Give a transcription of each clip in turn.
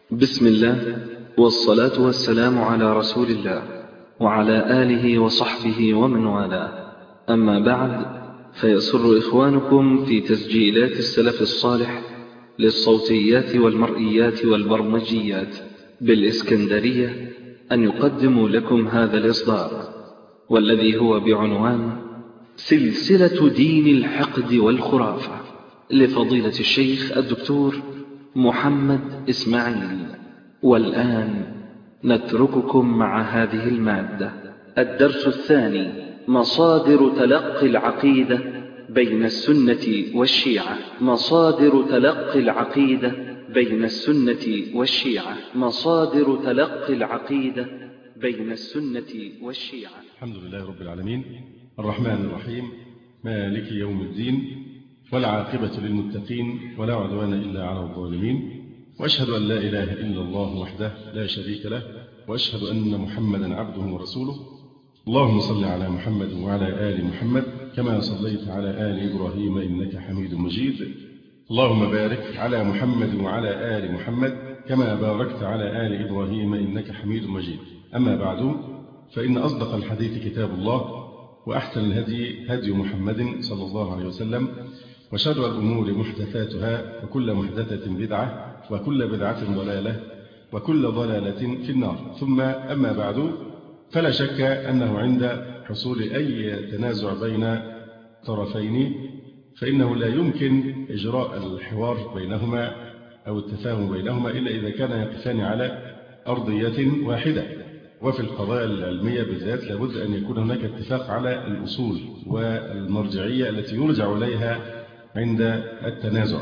بسم الله والصلاة والسلام على رسول الله وعلى آله وصحبه ومن والاه. أما بعد، فيسر إخوانكم في تسجيلات السلف الصالح للصوتيات والمرئيات والبرمجيات بالإسكندرية أن يقدموا لكم هذا الإصدار، والذي هو بعنوان سلسلة دين الحقد والخرافة لفضيلة الشيخ الدكتور محمد إسماعيل. والآن نترككم مع هذه المادة. الدرس الثاني: مصادر تلقي العقيدة بين السنة والشيعة. مصادر تلقي العقيدة بين السنة والشيعة. مصادر تلقي العقيدة بين السنة والشيعة. الحمد لله رب العالمين، الرحمن الرحيم، مالك يوم الدين، والعاقبة للمتقين، ولا عدوان إلا على الظالمين، وأشهد أن لا إله إلا الله وحده لا شريك له، وأشهد أن محمدا عبده ورسوله. اللهم صل على محمد وعلى آل محمد كما صليت على آل إبراهيم إنك حميد مجيد. اللهم بارك على محمد وعلى آل محمد كما باركت على آل إبراهيم إنك حميد مجيد. أما بعد، فإن أصدق الحديث كتاب الله، وأحسن الهدي هدي محمد صلى الله عليه وسلم، وشر الأمور محدثاتها، وكل محدثة بدعة، وكل بدعة ضلالة، وكل ضلالة في النار. ثم أما بعد، فلا شك أنه عند حصول أي تنازع بين طرفين فإنه لا يمكن إجراء الحوار بينهما أو التفاهم بينهما إلا إذا كان يقفان على أرضية واحدة. وفي القضايا العلمية بالذات لابد أن يكون هناك اتفاق على الأصول والمرجعية التي يرجع إليها عند التنازع.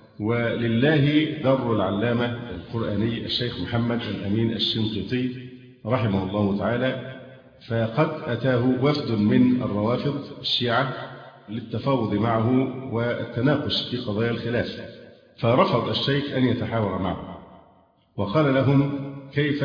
ولله در العلامة القرآني الشيخ محمد الأمين الشنقيطي رحمه الله تعالى، فقد أتاه وفد من الروافض الشيعة للتفاوض معه والتناقش في قضايا الخلاف، فرفض الشيخ أن يتحاور معه، وقال لهم: كيف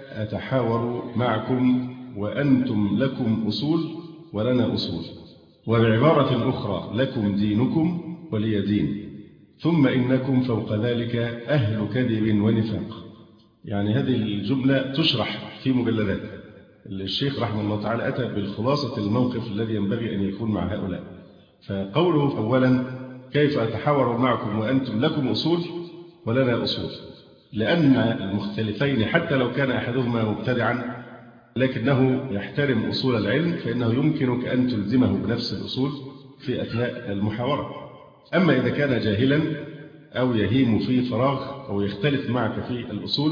أتحاور معكم وأنتم لكم أصول ولنا أصول، وبعبارة أخرى لكم دينكم ولي دين، ثم إنكم فوق ذلك أهل كذب ونفاق. يعني هذه الجملة تشرح في مجلدات. الشيخ رحمه الله تعالى أتى بالخلاصة الموقف الذي ينبغي أن يكون مع هؤلاء. فقوله أولا: كيف أتحاور معكم وأنتم لكم أصول ولنا أصول، لأن المختلفين حتى لو كان أحدهما مبتدعا لكنه يحترم أصول العلم، فإنه يمكنك أن تلزمه بنفس الأصول في أثناء المحاورة. أما إذا كان جاهلا أو يهيم في فراغ أو يختلف معك في الأصول،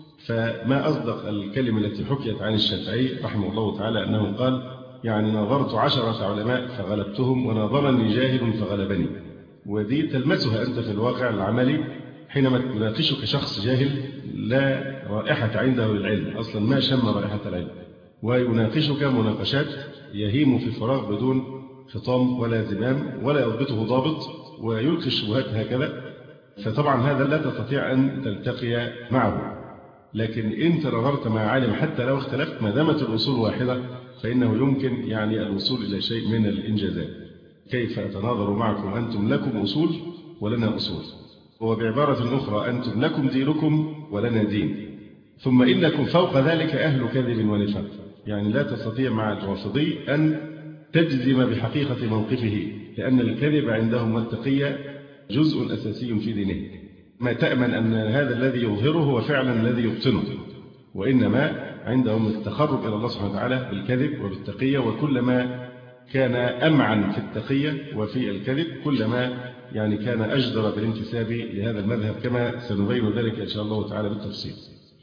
فما أصدق الكلمة التي حكيت عن الشافعي رحمه الله تعالى أنه قال: يعني ناظرت 10 علماء فغلبتهم، وناظرني جاهل فغلبني. ودي تلمسها أنت في الواقع العملي حينما يناقشك شخص جاهل لا رائحة عنده للعلم أصلا، ما شم رائحة العلم، ويناقشك مناقشات يهيم في فراغ بدون خطام ولا زمام ولا يضبطه ضابط، ويلقي الشبهات هكذا. فطبعا هذا لا تستطيع أن تلتقي معه. لكن إن تناظرت مع عالم حتى لو اختلفت، ما دامت الأصول واحدة فإنه يمكن يعني الوصول إلى شيء من الإنجازات. كيف أتناظر معكم أنتم لكم أصول ولنا أصول، وبعبارة أخرى أنتم لكم دينكم ولنا دين، ثم إنكم فوق ذلك أهل كذب ونفاق. يعني لا تستطيع مع الرافضي أن تجزم بحقيقة موقفه، لأن الكذب عندهم والتقية جزء أساسي في دينه. ما تأمن أن هذا الذي يظهره هو فعلا الذي يبطنه، وإنما عندهم التقرب إلى الله سبحانه وتعالى بالكذب وبالتقية، وكلما كان أمعن في التقية وفي الكذب كلما يعني كان أجدر بالانتساب لهذا المذهب، كما سنبين ذلك إن شاء الله تعالى بالتفصيل.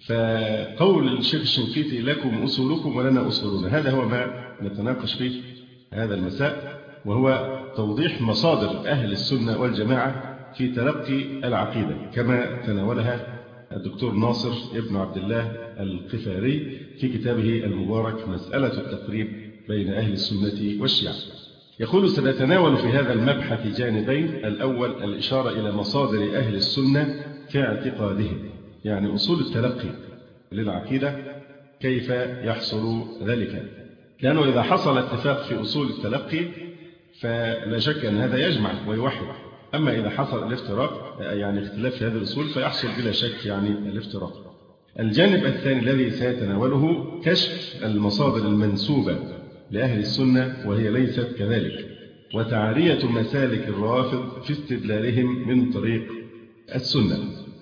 فقول الشيخ الشنقيطي: لكم أصولكم ولنا أصولنا، هذا هو ما نتناقش فيه هذا المساء، وهو توضيح مصادر أهل السنة والجماعة في تلقي العقيدة كما تناولها الدكتور ناصر ابن عبد الله القفاري في كتابه المبارك مسألة التقريب بين أهل السنة والشيعة. يقول: سنتناول في هذا المبحث جانبين: الأول الإشارة إلى مصادر أهل السنة في اعتقادهم، يعني أصول التلقي للعقيدة كيف يحصل ذلك، لأنه إذا حصل اتفاق في أصول التلقي فلا شك أن هذا يجمع ويوحد، أما إذا حصل الافتراق يعني اختلاف في هذه الأصول فيحصل بلا شك يعني الافتراق. الجانب الثاني الذي سيتناوله كشف المصادر المنسوبة لأهل السنة وهي ليست كذلك، وتعرية مسالك الروافض في استدلالهم من طريق السنة.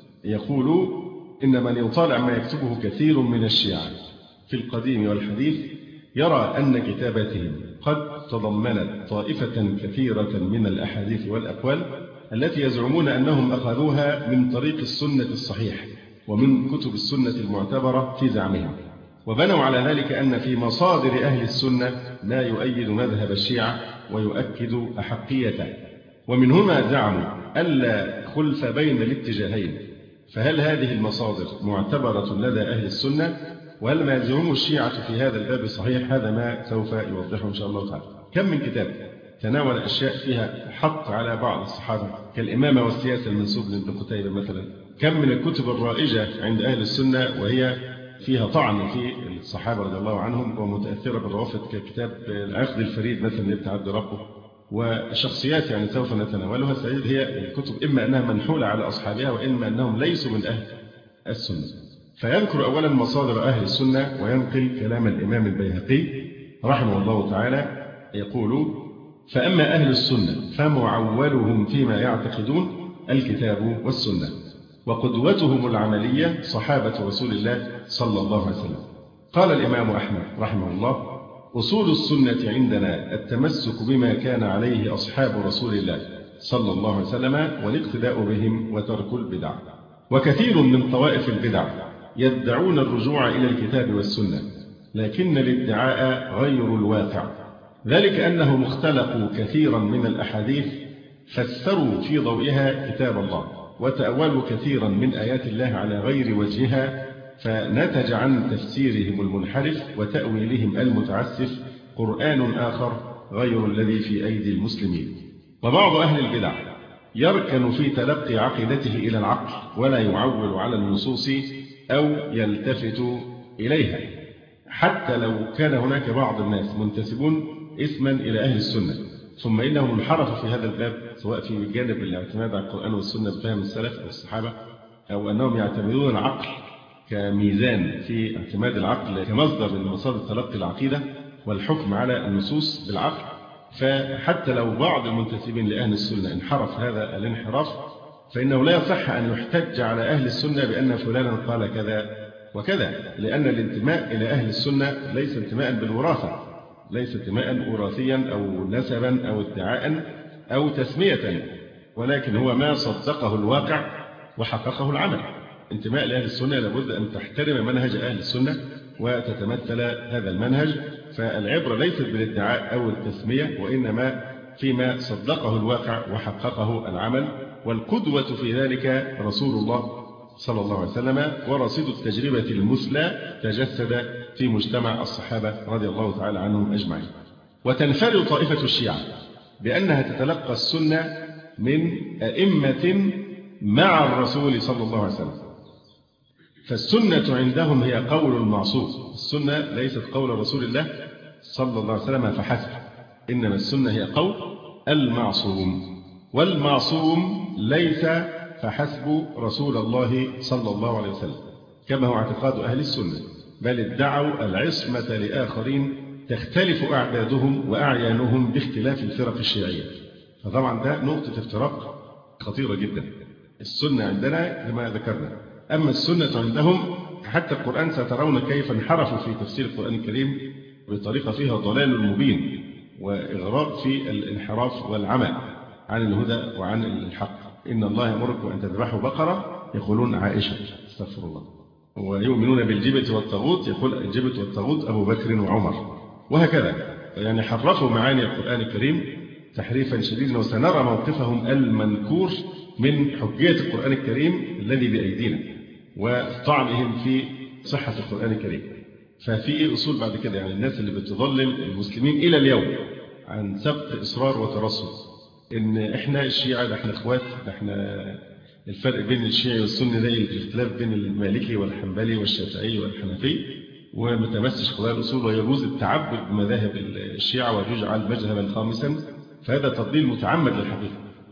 يقول إن من يطالع ما يكتبه كثير من الشيعة في القديم والحديث يرى أن كتاباتهم قد تضمنت طائفة كثيرة من الأحاديث والأقوال التي يزعمون أنهم أخذوها من طريق السنة الصحيح ومن كتب السنة المعتبرة في زعمهم، وبنوا على ذلك أن في مصادر أهل السنة ما يؤيد مذهب الشيعة ويؤكد أحقيته، ومن هنا زعموا ألا خلف بين الاتجاهين. فهل هذه المصادر معتبرة لدى أهل السنة؟ وهل ما يزعمه الشيعة في هذا الباب صحيح؟ هذا ما سوف يوضحه إن شاء الله تعالى. كم من كتاب تناول أشياء فيها حط على بعض الصحابة كالإمامة والسياسة المنسوب لابن قتيبة مثلا. كم من الكتب الرائجة عند أهل السنة وهي فيها طعن في الصحابة رضي الله عنهم ومتأثرة بالروافض ككتاب العقد الفريد مثلا لابن عبد ربه. والشخصيات يعني سوف نتناولها سيد هي الكتب إما أنها منحولة على أصحابها وإما أنهم ليسوا من أهل السنة. فيذكر أولا مصادر أهل السنة وينقل كلام الإمام البيهقي رحمه الله تعالى يقول: فأما أهل السنة فمعولهم فيما يعتقدون الكتاب والسنة، وقدوتهم العملية صحابة رسول الله صلى الله عليه وسلم. قال الإمام أحمد رحمه الله: أصول السنة عندنا التمسك بما كان عليه أصحاب رسول الله صلى الله عليه وسلم والاقتداء بهم وترك البدع. وكثير من طوائف البدع يدعون الرجوع إلى الكتاب والسنة، لكن الادعاء غير الواقع، ذلك أنهم اختلقوا كثيرا من الأحاديث فسروا في ضوئها كتاب الله، وتأولوا كثيرا من آيات الله على غير وجهها، فنتج عن تفسيرهم المنحرف وتأويلهم المتعسف قرآن آخر غير الذي في أيدي المسلمين. وبعض أهل البدع يركن في تلقي عقيدته إلى العقل ولا يعول على النصوص أو يلتفت إليها، حتى لو كان هناك بعض الناس منتسبون اسما إلى أهل السنة ثم إنهم انحرفوا في هذا الباب، سواء في جانب الاعتماد على القرآن والسنة بفهم السلف أو الصحابة، أو أنهم يعتمدون العقل كميزان في اعتماد العقل كمصدر من مصادر تلقي العقيدة والحكم على النصوص بالعقل. فحتى لو بعض المنتسبين لأهل السنة انحرف هذا الانحراف، فإنه لا يصح أن يحتج على أهل السنة بأن فلانا قال كذا وكذا، لأن الانتماء إلى أهل السنة ليس انتماء بالوراثة، ليس انتماء وراثيا أو نسبا أو ادعاء أو تسمية، ولكن هو ما صدقه الواقع وحققه العمل. انتماء لأهل السنة لابد أن تحترم منهج أهل السنة وتتمثل هذا المنهج، فالعبرة ليست بالادعاء أو التسمية، وإنما فيما صدقه الواقع وحققه العمل. والقدوة في ذلك رسول الله صلى الله عليه وسلم، ورصيد التجربة المثلى تجسد في مجتمع الصحابة رضي الله تعالى عنهم أجمعين. وتنفرد طائفة الشيعة بأنها تتلقى السنة من أئمة مع الرسول صلى الله عليه وسلم، فالسنة عندهم هي قول المعصوم. السنة ليست قول رسول الله صلى الله عليه وسلم فحسب، إنما السنة هي قول المعصوم، والمعصوم ليس فحسب رسول الله صلى الله عليه وسلم كما هو اعتقاد أهل السنة، بل ادعوا العصمة لآخرين تختلف أعدادهم وأعيانهم باختلاف الفرق الشيعية. فطبعا ده نقطة افتراق خطيرة جدا. السنة عندنا كما ذكرنا، أما السنة عندهم حتى القرآن سترون كيف انحرفوا في تفسير القرآن الكريم بطريقة فيها ضلال مبين وإغراء في الانحراف والعمى عن الهدى وعن الحق. إن الله يأمركم أن تذبحوا بقرة، يقولون عائشة استغفر الله، ويؤمنون بالجبت والطاغوت، يقول الجبت والطاغوت أبو بكر وعمر، وهكذا. يعني حرفوا معاني القرآن الكريم تحريفا شديدا، وسنرى موقفهم المنكور من حجية القرآن الكريم الذي بأيدينا وطعنهم في صحة القرآن الكريم. ففي أصول بعد كده، يعني الناس اللي بتضلل المسلمين إلى اليوم عن سبق إصرار وترصد إن إحنا الشيعة ده إحنا إخوات، ده إحنا الفرق بين الشيعي والسني زي الاختلاف بين المالكي والحنبلي والشافعي والحنفي، ومتمسش قضايا الأصول، ويجوز التعبد بمذاهب الشيعة ويجعل مذهبا خامسا. فهذا تضليل متعمد للحقيقة،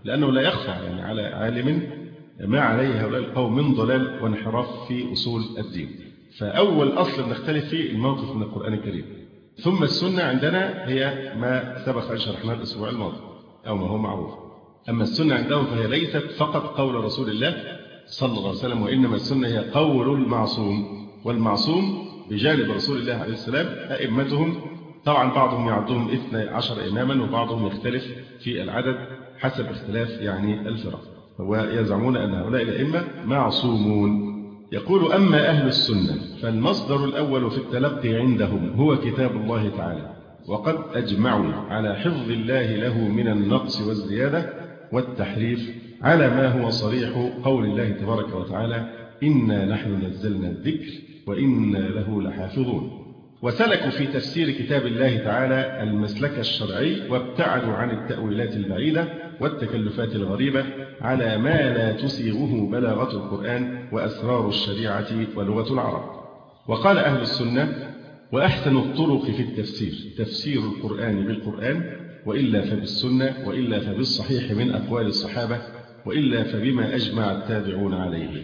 لأنه لا يخفى يعني على عالم ما عليه هؤلاء القوم من ضلال وانحراف في أصول الدين. فأول أصل نختلف فيه الموقف من القرآن الكريم. ثم السنة عندنا هي ما سبق أن شرحناه الأسبوع الماضي أو ما هو معروف. أما السنة عندهم فهي ليست فقط قول رسول الله صلى الله عليه وسلم، وإنما السنة هي قول المعصوم. والمعصوم بجانب رسول الله عليه السلام أئمتهم، طبعا بعضهم يعدهم 12 إماما وبعضهم يختلف في العدد حسب اختلاف يعني الفرق، ويزعمون أن هؤلاء الأئمة معصومون. يقول: أما أهل السنة فالمصدر الأول في التلقي عندهم هو كتاب الله تعالى، وقد أجمعوا على حفظ الله له من النقص والزيادة والتحريف على ما هو صريح قول الله تبارك وتعالى: إنا نحن نزلنا الذكر وإنا له لحافظون. وسلكوا في تفسير كتاب الله تعالى المسلك الشرعي، وابتعدوا عن التأويلات البعيدة والتكلفات الغريبة على ما لا تسيغه بلاغة القرآن وأسرار الشريعة ولغة العرب. وقال أهل السنة: وأحسن الطرق في التفسير تفسير القرآن بالقرآن، وإلا فبالسنة، وإلا فبالصحيح من أقوال الصحابة، وإلا فبما أجمع التابعون عليه.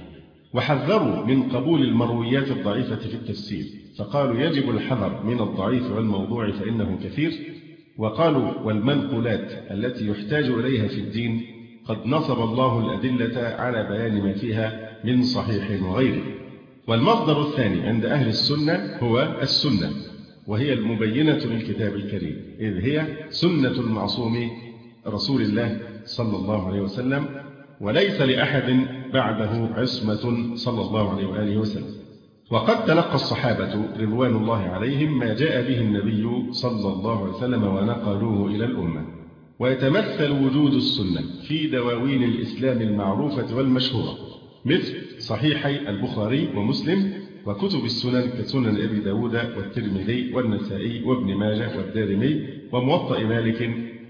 وحذروا من قبول المرويات الضعيفة في التفسير، فقالوا: يجب الحذر من الضعيف والموضوع فإنه كثير. وقالوا: والمنقولات التي يحتاج إليها في الدين قد نصب الله الأدلة على بيان ما فيها من صحيح وغيره. والمصدر الثاني عند أهل السنة هو السنة، وهي المبينة للكتاب الكريم، إذ هي سنة المعصوم رسول الله صلى الله عليه وسلم، وليس لأحد بعده عصمة صلى الله عليه وآله وسلم. وقد تلقى الصحابة رضوان الله عليهم ما جاء به النبي صلى الله عليه وسلم ونقلوه إلى الأمة. ويتمثل وجود السنة في دواوين الإسلام المعروفة والمشهورة، مثل صحيحي البخاري ومسلم، وكتب السنن كسنن أبي داود والترمذي والنسائي وابن ماجه والدارمي وموطأ مالك،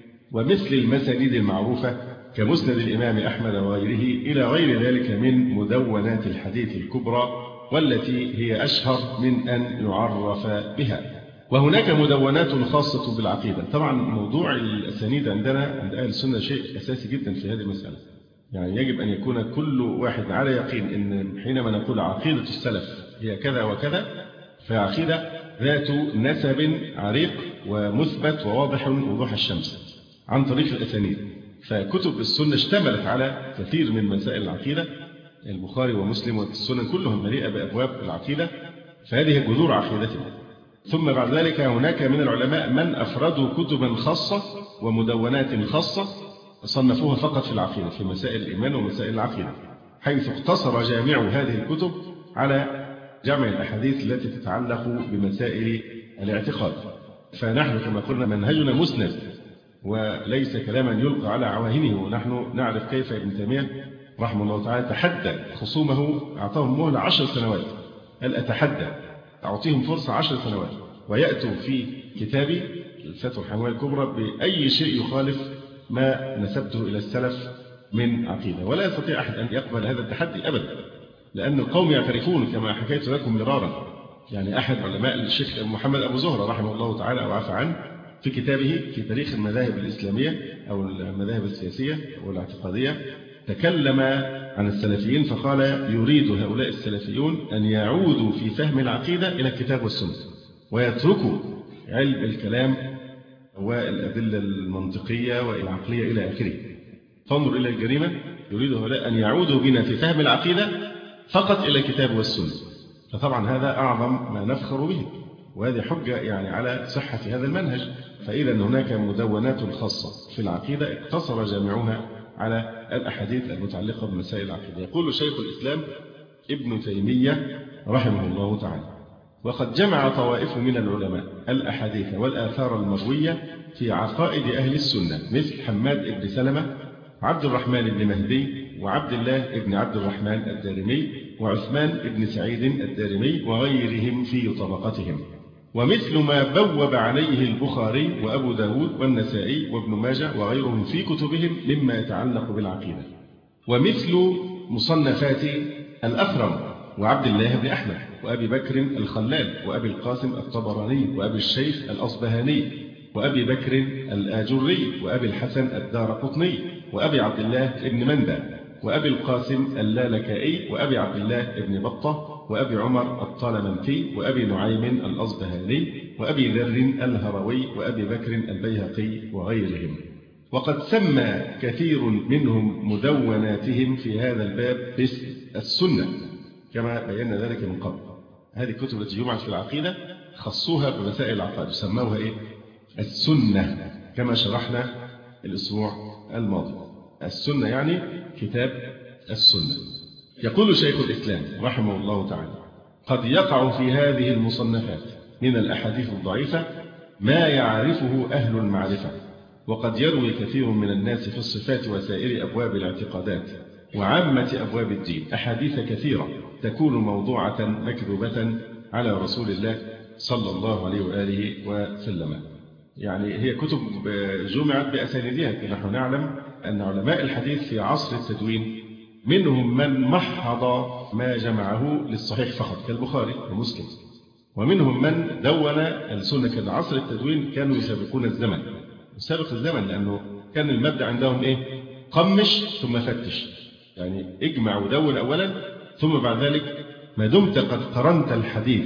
ومثل المسانيد المعروفة كمسند الإمام أحمد وغيره، إلى غير ذلك من مدونات الحديث الكبرى، والتي هي أشهر من أن يعرف بها. وهناك مدونات خاصة بالعقيدة. طبعا موضوع الأسانيد عندنا عند أهل السنة شيء أساسي جدا في هذه المسألة، يعني يجب أن يكون كل واحد على يقين أن حينما نقول عقيدة السلف هي كذا وكذا، فعقيدة ذات نسب عريق ومثبت وواضح وضوح الشمس عن طريق الأسانيد. فكتب السنة اشتملت على كثير من مسائل العقيدة، البخاري ومسلم والسنن كلهم مليئة بأبواب العقيدة، فهذه جذور عقيدتنا. ثم بعد ذلك هناك من العلماء من أفردوا كتبا خاصة ومدونات خاصة صنفوها فقط في العقيدة، في مسائل الإيمان ومسائل العقيدة، حيث اقتصر جامع هذه الكتب على جمع الأحاديث التي تتعلق بمسائل الاعتقاد. فنحن كما قلنا منهجنا مسند وليس كلاما يلقى على عواهنه، ونحن نعرف كيف ابن تيمية رحمه الله تعالى تحدى خصومه، أعطاهم مهلة 10 سنوات، قال: أتحدى أعطيهم فرصة 10 سنوات ويأتوا في كتابي الفتوى الحموية الكبرى بأي شيء يخالف ما نسبته إلى السلف من عقيدة. ولا يستطيع أحد أن يقبل هذا التحدي أبدا، لأن القوم يعترفون كما حكيت لكم مرارا. يعني أحد علماء الشيخ محمد أبو زهرة رحمه الله تعالى وعفى عنه في كتابه في تاريخ المذاهب الإسلامية أو المذاهب السياسية والاعتقادية تكلم عن السلفيين فقال: يريد هؤلاء السلفيون أن يعودوا في فهم العقيدة إلى الكتاب والسنة ويتركوا علم الكلام والأدلة المنطقية والعقلية إلى آخره. فانظر إلى الجريمة، يريد هؤلاء أن يعودوا بنا في فهم العقيدة فقط إلى الكتاب والسنة. فطبعا هذا أعظم ما نفخر به، وهذه حجة يعني على صحة هذا المنهج. فإذا هناك مدونات خاصة في العقيدة اقتصر جامعها على الأحاديث المتعلقة بمسائل العقيدة. يقول شيخ الإسلام ابن تيمية رحمه الله تعالى: وقد جمع طوائف من العلماء الأحاديث والآثار المروية في عقائد أهل السنة، مثل حماد بن سلمة، عبد الرحمن بن مهدي، وعبد الله بن عبد الرحمن الدارمي، وعثمان بن سعيد الدارمي، وغيرهم في طبقتهم. ومثل ما بوب عليه البخاري وأبو داود والنسائي وابن ماجه وغيرهم في كتبهم مما يتعلق بالعقيدة. ومثل مصنفات الأثرم وعبد الله بن أحمد وأبي بكر الخلال وأبي القاسم الطبراني وأبي الشيخ الأصبهاني وأبي بكر الآجري وأبي الحسن الدارقطني وأبي عبد الله ابن مندى، وأبي القاسم اللالكائي، وأبي عبد الله ابن بطة، وأبي عمر الطالمنكي، وأبي نعيم الأصبهاني، وأبي ذر الهروي، وأبي بكر البيهقي وغيرهم. وقد سمى كثير منهم مدوناتهم في هذا الباب باسم السنة كما بينا ذلك من قبل. هذه الكتب التي جمعت في العقيدة خصوها بمسائل العقائد وسموها السنة كما شرحنا الأسبوع الماضي. السنة يعني كتاب السنة. يقول شيخ الإسلام رحمه الله تعالى: قد يقع في هذه المصنفات من الأحاديث الضعيفة ما يعرفه أهل المعرفة، وقد يروي كثير من الناس في الصفات وسائر أبواب الاعتقادات وعامة أبواب الدين أحاديث كثيرة تكون موضوعة مكذوبة على رسول الله صلى الله عليه وآله وسلم. يعني هي كتب جمعت بأسانيدها. نحن نعلم أن علماء الحديث في عصر التدوين منهم من محض ما جمعه للصحيح فقط كالبخاري ومسلم، ومنهم من دون السنة. كان عصر التدوين كانوا يسابقون الزمن، يسابق الزمن، لأنه كان المبدأ عندهم قمش ثم فتش، يعني اجمع ودون أولا، ثم بعد ذلك ما دمت قد قرنت الحديث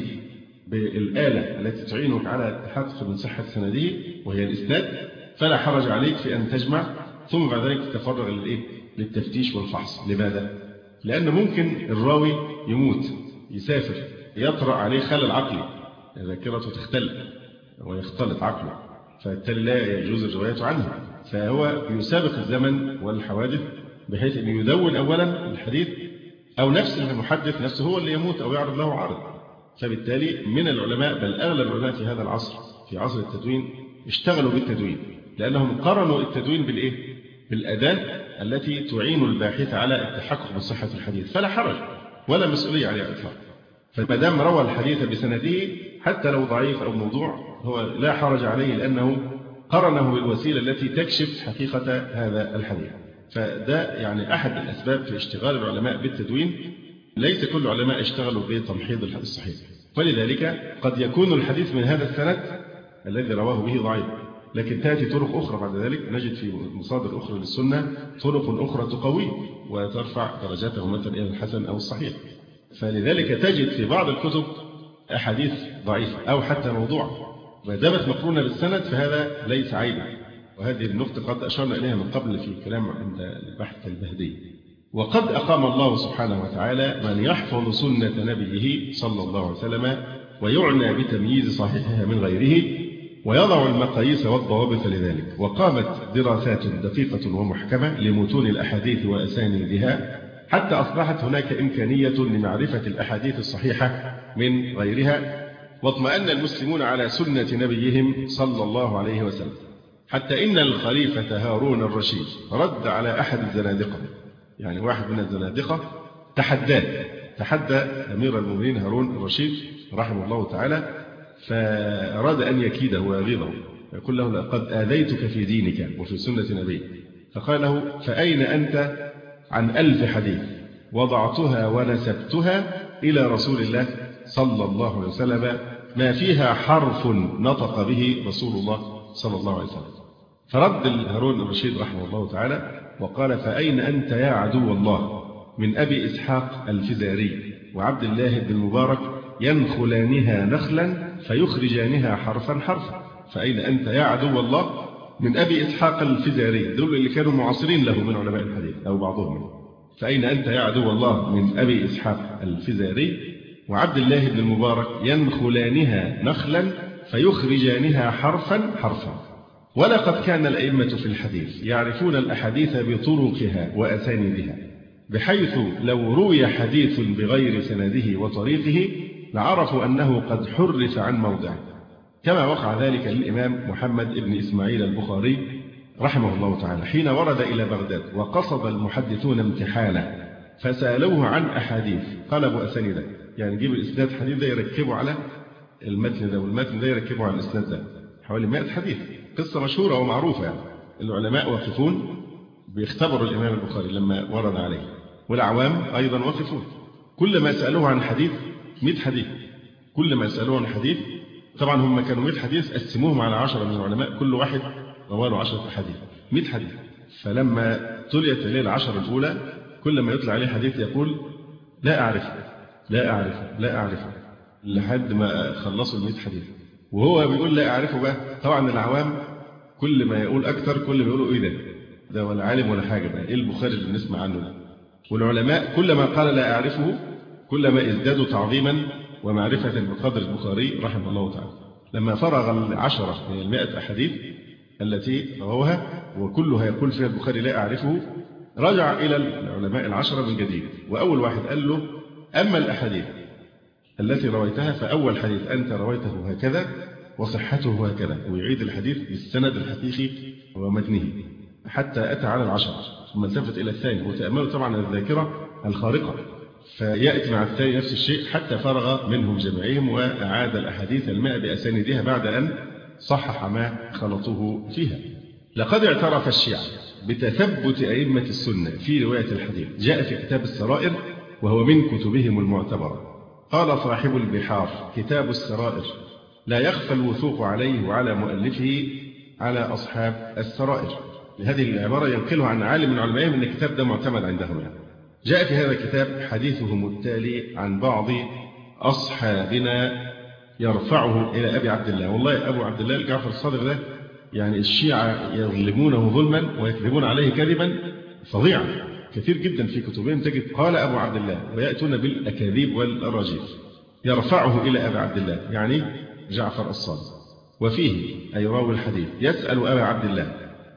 بالآلة التي تعينك على التحقق من صحة سنده وهي الإسناد فلا حرج عليك في أن تجمع، ثم بعد ذلك تتفرغ للتفتيش والفحص. لماذا؟ لأن ممكن الراوي يموت، يسافر، يطرأ عليه خلل عقلي، ذاكرته تختل ويختلط عقله، فبالتالي لا يجوز الرواية عنه، فهو يسابق الزمن والحوادث بحيث أن يدون أولا الحديث، أو نفس المحدث نفسه هو اللي يموت أو يعرض له عارض. فبالتالي من العلماء بل أغلب العلماء في هذا العصر في عصر التدوين اشتغلوا بالتدوين، لأنهم قرنوا التدوين بالأداة التي تعين الباحث على التحقق بصحة الحديث، فلا حرج ولا مسؤولية عليه إطلاقا. فما دام روى الحديث بسنده حتى لو ضعيف أو موضوع هو لا حرج عليه، لأنه قرنه بالوسيلة التي تكشف حقيقة هذا الحديث. فده يعني أحد الأسباب في اشتغال العلماء بالتدوين. ليس كل العلماء اشتغلوا بتمحيض الحديث الصحيح، ولذلك قد يكون الحديث من هذا السند الذي رواه به ضعيف، لكن تأتي طرق أخرى بعد ذلك، نجد في مصادر أخرى للسنة طرق أخرى تقوي وترفع درجاته مثلا إلى الحسن أو الصحيح. فلذلك تجد في بعض الكتب أحاديث ضعيفة أو حتى موضوع ما دامت مقرونة بالسند فهذا ليس عيبا. وهذه النقطة قد أشرنا إليها من قبل في كلام عند البحث البهدي. وقد أقام الله سبحانه وتعالى من يحفظ سنة نبيه صلى الله عليه وسلم ويعنى بتمييز صحيحها من غيره ويضع المقاييس والضوابط لذلك، وقامت دراسات دقيقة ومحكمة لمتون الأحاديث وأسانيدها حتى أصبحت هناك إمكانية لمعرفة الأحاديث الصحيحة من غيرها، واطمأن المسلمون على سنة نبيهم صلى الله عليه وسلم، حتى إن الخليفة هارون الرشيد رد على أحد الزنادقة، يعني واحد من الزنادقة تحدى أمير المؤمنين هارون الرشيد رحمه الله تعالى، فأراد أن يكيده ويغيظه، يقول له: لقد آذيتك في دينك وفي سنة نبيك. فقال له: فأين أنت عن 1000 حديث وضعتها ونسبتها إلى رسول الله صلى الله عليه وسلم ما فيها حرف نطق به رسول الله صلى الله عليه وسلم. فرد هارون الرشيد رحمه الله تعالى وقال: فأين أنت يا عدو الله من أبي إسحاق الفزاري وعبد الله بن المبارك ينخلانها نخلا فيخرجانها حرفا حرفا. فأين أنت يا عدو الله من أبي إسحاق الفزاري، دول اللي كانوا معاصرين له من علماء الحديث أو بعضهم منهم. فأين أنت يا عدو الله من أبي إسحاق الفزاري وعبد الله بن المبارك ينخلانها نخلا فيخرجانها حرفا حرفا. ولقد كان الأئمة في الحديث يعرفون الأحاديث بطرقها وأسانيدها، بحيث لو روي حديث بغير سنده وطريقه لعرفوا أنه قد حرف عن موضعه، كما وقع ذلك للإمام محمد بن إسماعيل البخاري رحمه الله تعالى حين ورد إلى بغداد وقصد المحدثون امتحانه فسألوه عن أحاديث قلبوا أسانيده، يعني يجيب الإسناد حديث ده يركبه على المتن ده والمتن ده يركبه على الإسناد ده، حوالي 100 حديث، قصة مشهورة ومعروفة. يعني العلماء واقفون بيختبروا الإمام البخاري لما ورد عليه، والعوام أيضا واقفون، كل ما سألوه عن حديث 100 حديث، كل ما سألوه عن حديث، طبعا هم كانوا 100 حديث قسموهم على 10 من العلماء كل واحد رواه 10 حديث، 100 حديث. فلما تليت إليه العشر الأولى كل ما يطلع عليه حديث يقول لا أعرفه لا أعرفه لا أعرفه لحد ما خلصوا 100 حديث. وهو بيقول لا أعرفه بقى، طبعا العوام كل ما يقول أكثر كل ما يقولوا إيه ده ولا عالم ولا حاجة بقى، إيه البخاري اللي بنسمع عنه ده؟ والعلماء كل ما قال لا أعرفه كل ما ازدادوا تعظيما ومعرفة بقدر البخاري رحمه الله تعالى. لما فرغ 10 من 100 أحاديث التي رووها وكلها يقول فيها البخاري لا أعرفه، رجع إلى العلماء 10 من جديد، وأول واحد قال له أما الأحاديث التي رويتها فأول حديث أنت رويته هكذا وصحته هكذا، ويعيد الحديث بالسند الحقيقي ومتنه حتى أتى على 10، ثم التفت إلى الثاني وتأملوا طبعا الذاكرة الخارقة، فيأتي مع الثاني نفس الشيء حتى فرغ منهم جميعهم وأعاد الأحاديث 100 بأسانيدها بعد أن صحح ما خلطوه فيها. لقد اعترف الشيعة بتثبت أئمة السنة في رواية الحديث، جاء في كتاب السرائر وهو من كتبهم المعتبرة. قال صاحب البحار كتاب السرائر لا يخفى الوثوق عليه وعلى مؤلفه على أصحاب السرائر. هذه العبارة ينقلها عن عالم من علمائهم أن الكتاب ده معتمد عندهم. جاء في هذا الكتاب حديثهم التالي عن بعض أصحابنا يرفعه إلى أبي عبد الله. والله أبو عبد الله الجعفر الصادق ده يعني الشيعة يظلمونه ظلما ويكذبون عليه كذبا فظيعا كثير جدا في كتبهم تجد قال أبو عبد الله ويأتون بالأكاذيب والأراجيف. يرفعه إلى أبي عبد الله يعني جعفر الصادق، وفيه أي راوي الحديث يسأل أبا عبد الله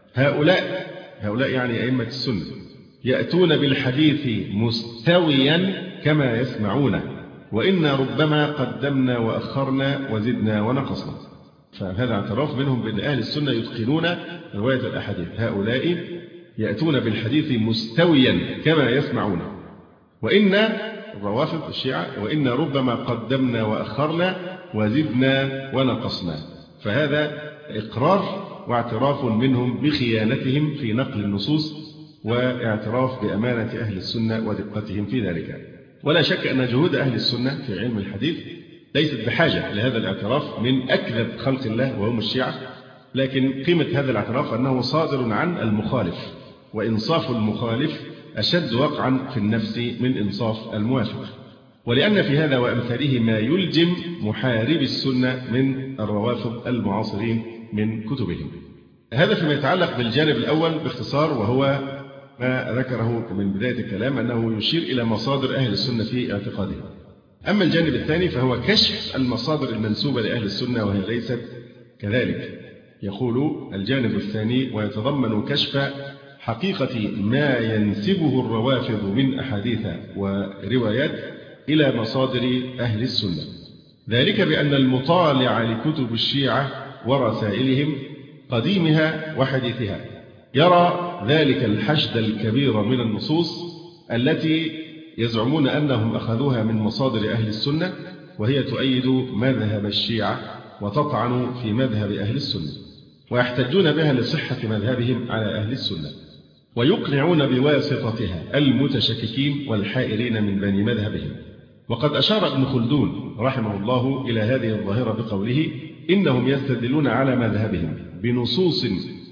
هؤلاء يعني أئمة السنة يأتون بالحديث مستويا كما يسمعونه، وإنا ربما قدمنا وأخرنا وزدنا ونقصنا. فهذا اعتراف منهم بأن أهل السنة يتقنون رواية الأحاديث. هؤلاء يأتون بالحديث مستويا كما يسمعونه، وإنا الروافض الشيعة وإنا ربما قدمنا وأخرنا وزدنا ونقصنا. فهذا إقرار واعتراف منهم بخيانتهم في نقل النصوص واعتراف بأمانة أهل السنة ودقتهم في ذلك. ولا شك أن جهود أهل السنة في علم الحديث ليست بحاجة لهذا الاعتراف من أكذب خلق الله وهم الشيعة، لكن قيمة هذا الاعتراف أنه صادر عن المخالف، وإنصاف المخالف أشد وقعا في النفس من إنصاف الموافق. ولأن في هذا وأمثاله ما يلجم محارب السنة من الروافض المعاصرين من كتبهم. هذا فيما يتعلق بالجانب الأول باختصار، وهو ما ذكره من بداية الكلام أنه يشير إلى مصادر أهل السنة في اعتقادهم. أما الجانب الثاني فهو كشف المصادر المنسوبة لأهل السنة وهي ليست كذلك. يقول الجانب الثاني ويتضمن كشف حقيقة ما ينسبه الروافض من أحاديث وروايات إلى مصادر أهل السنة، ذلك بأن المطالع لكتب الشيعة ورسائلهم قديمها وحديثها يرى ذلك الحشد الكبير من النصوص التي يزعمون أنهم أخذوها من مصادر أهل السنة، وهي تؤيد مذهب الشيعة وتطعن في مذهب أهل السنة، ويحتجون بها لصحة مذهبهم على أهل السنة، ويقنعون بواسطتها المتشككين والحائرين من بني مذهبهم. وقد أشار ابن خلدون رحمه الله إلى هذه الظاهرة بقوله إنهم يستدلون على مذهبهم بنصوص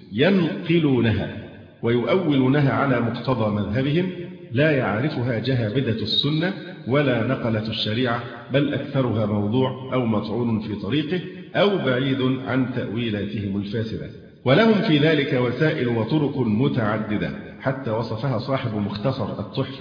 ينقلونها ويؤولونها على مقتضى مذهبهم لا يعرفها جهابذة السنة ولا نقلة الشريعة، بل أكثرها موضوع أو مطعون في طريقه أو بعيد عن تأويلاتهم الفاسدة. ولهم في ذلك وسائل وطرق متعددة، حتى وصفها صاحب مختصر التحفة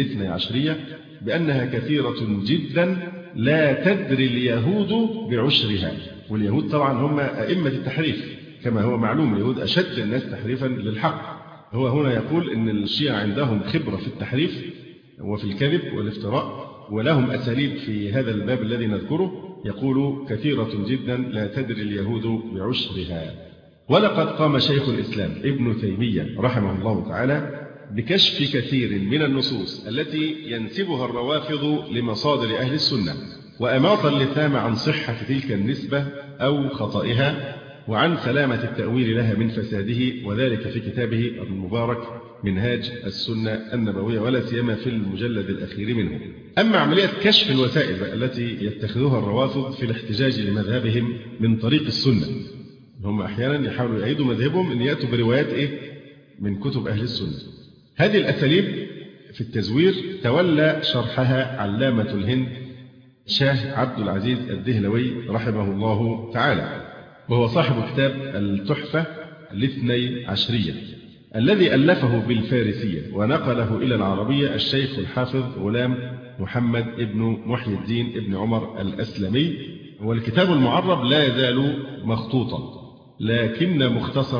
12 بأنها كثيرة جدا لا تدري اليهود بعشرها. واليهود طبعا هم أئمة التحريف كما هو معلوم، اليهود أشد الناس تحريفا للحق. هو هنا يقول إن الشيعة عندهم خبرة في التحريف وفي الكذب والافتراء، ولهم أساليب في هذا الباب الذي نذكره. يقول كثيرة جدا لا تدري اليهود بعشرها. ولقد قام شيخ الإسلام ابن تيمية رحمه الله تعالى بكشف كثير من النصوص التي ينسبها الروافض لمصادر أهل السنة، وأماط اللثام عن صحة تلك النسبة أو خطئها، وعن سلامة التأويل لها من فساده، وذلك في كتابه المبارك منهاج السنة النبوية، ولا سيما في المجلد الأخير منه. أما عملية كشف الوسائل التي يتخذوها الروافض في الاحتجاج لمذهبهم من طريق السنة، هم أحيانا يحاولوا يعيدوا مذهبهم أن يأتوا بروايات من كتب أهل السنة، هذه الأساليب في التزوير تولى شرحها علامة الهند شاه عبد العزيز الدهلوي رحمه الله تعالى، وهو صاحب كتاب التحفة الاثني عشرية الذي ألفه بالفارسية ونقله إلى العربية الشيخ الحافظ غلام محمد ابن محي الدين ابن عمر الأسلمي. والكتاب المعرب لا يزال مخطوطا، لكن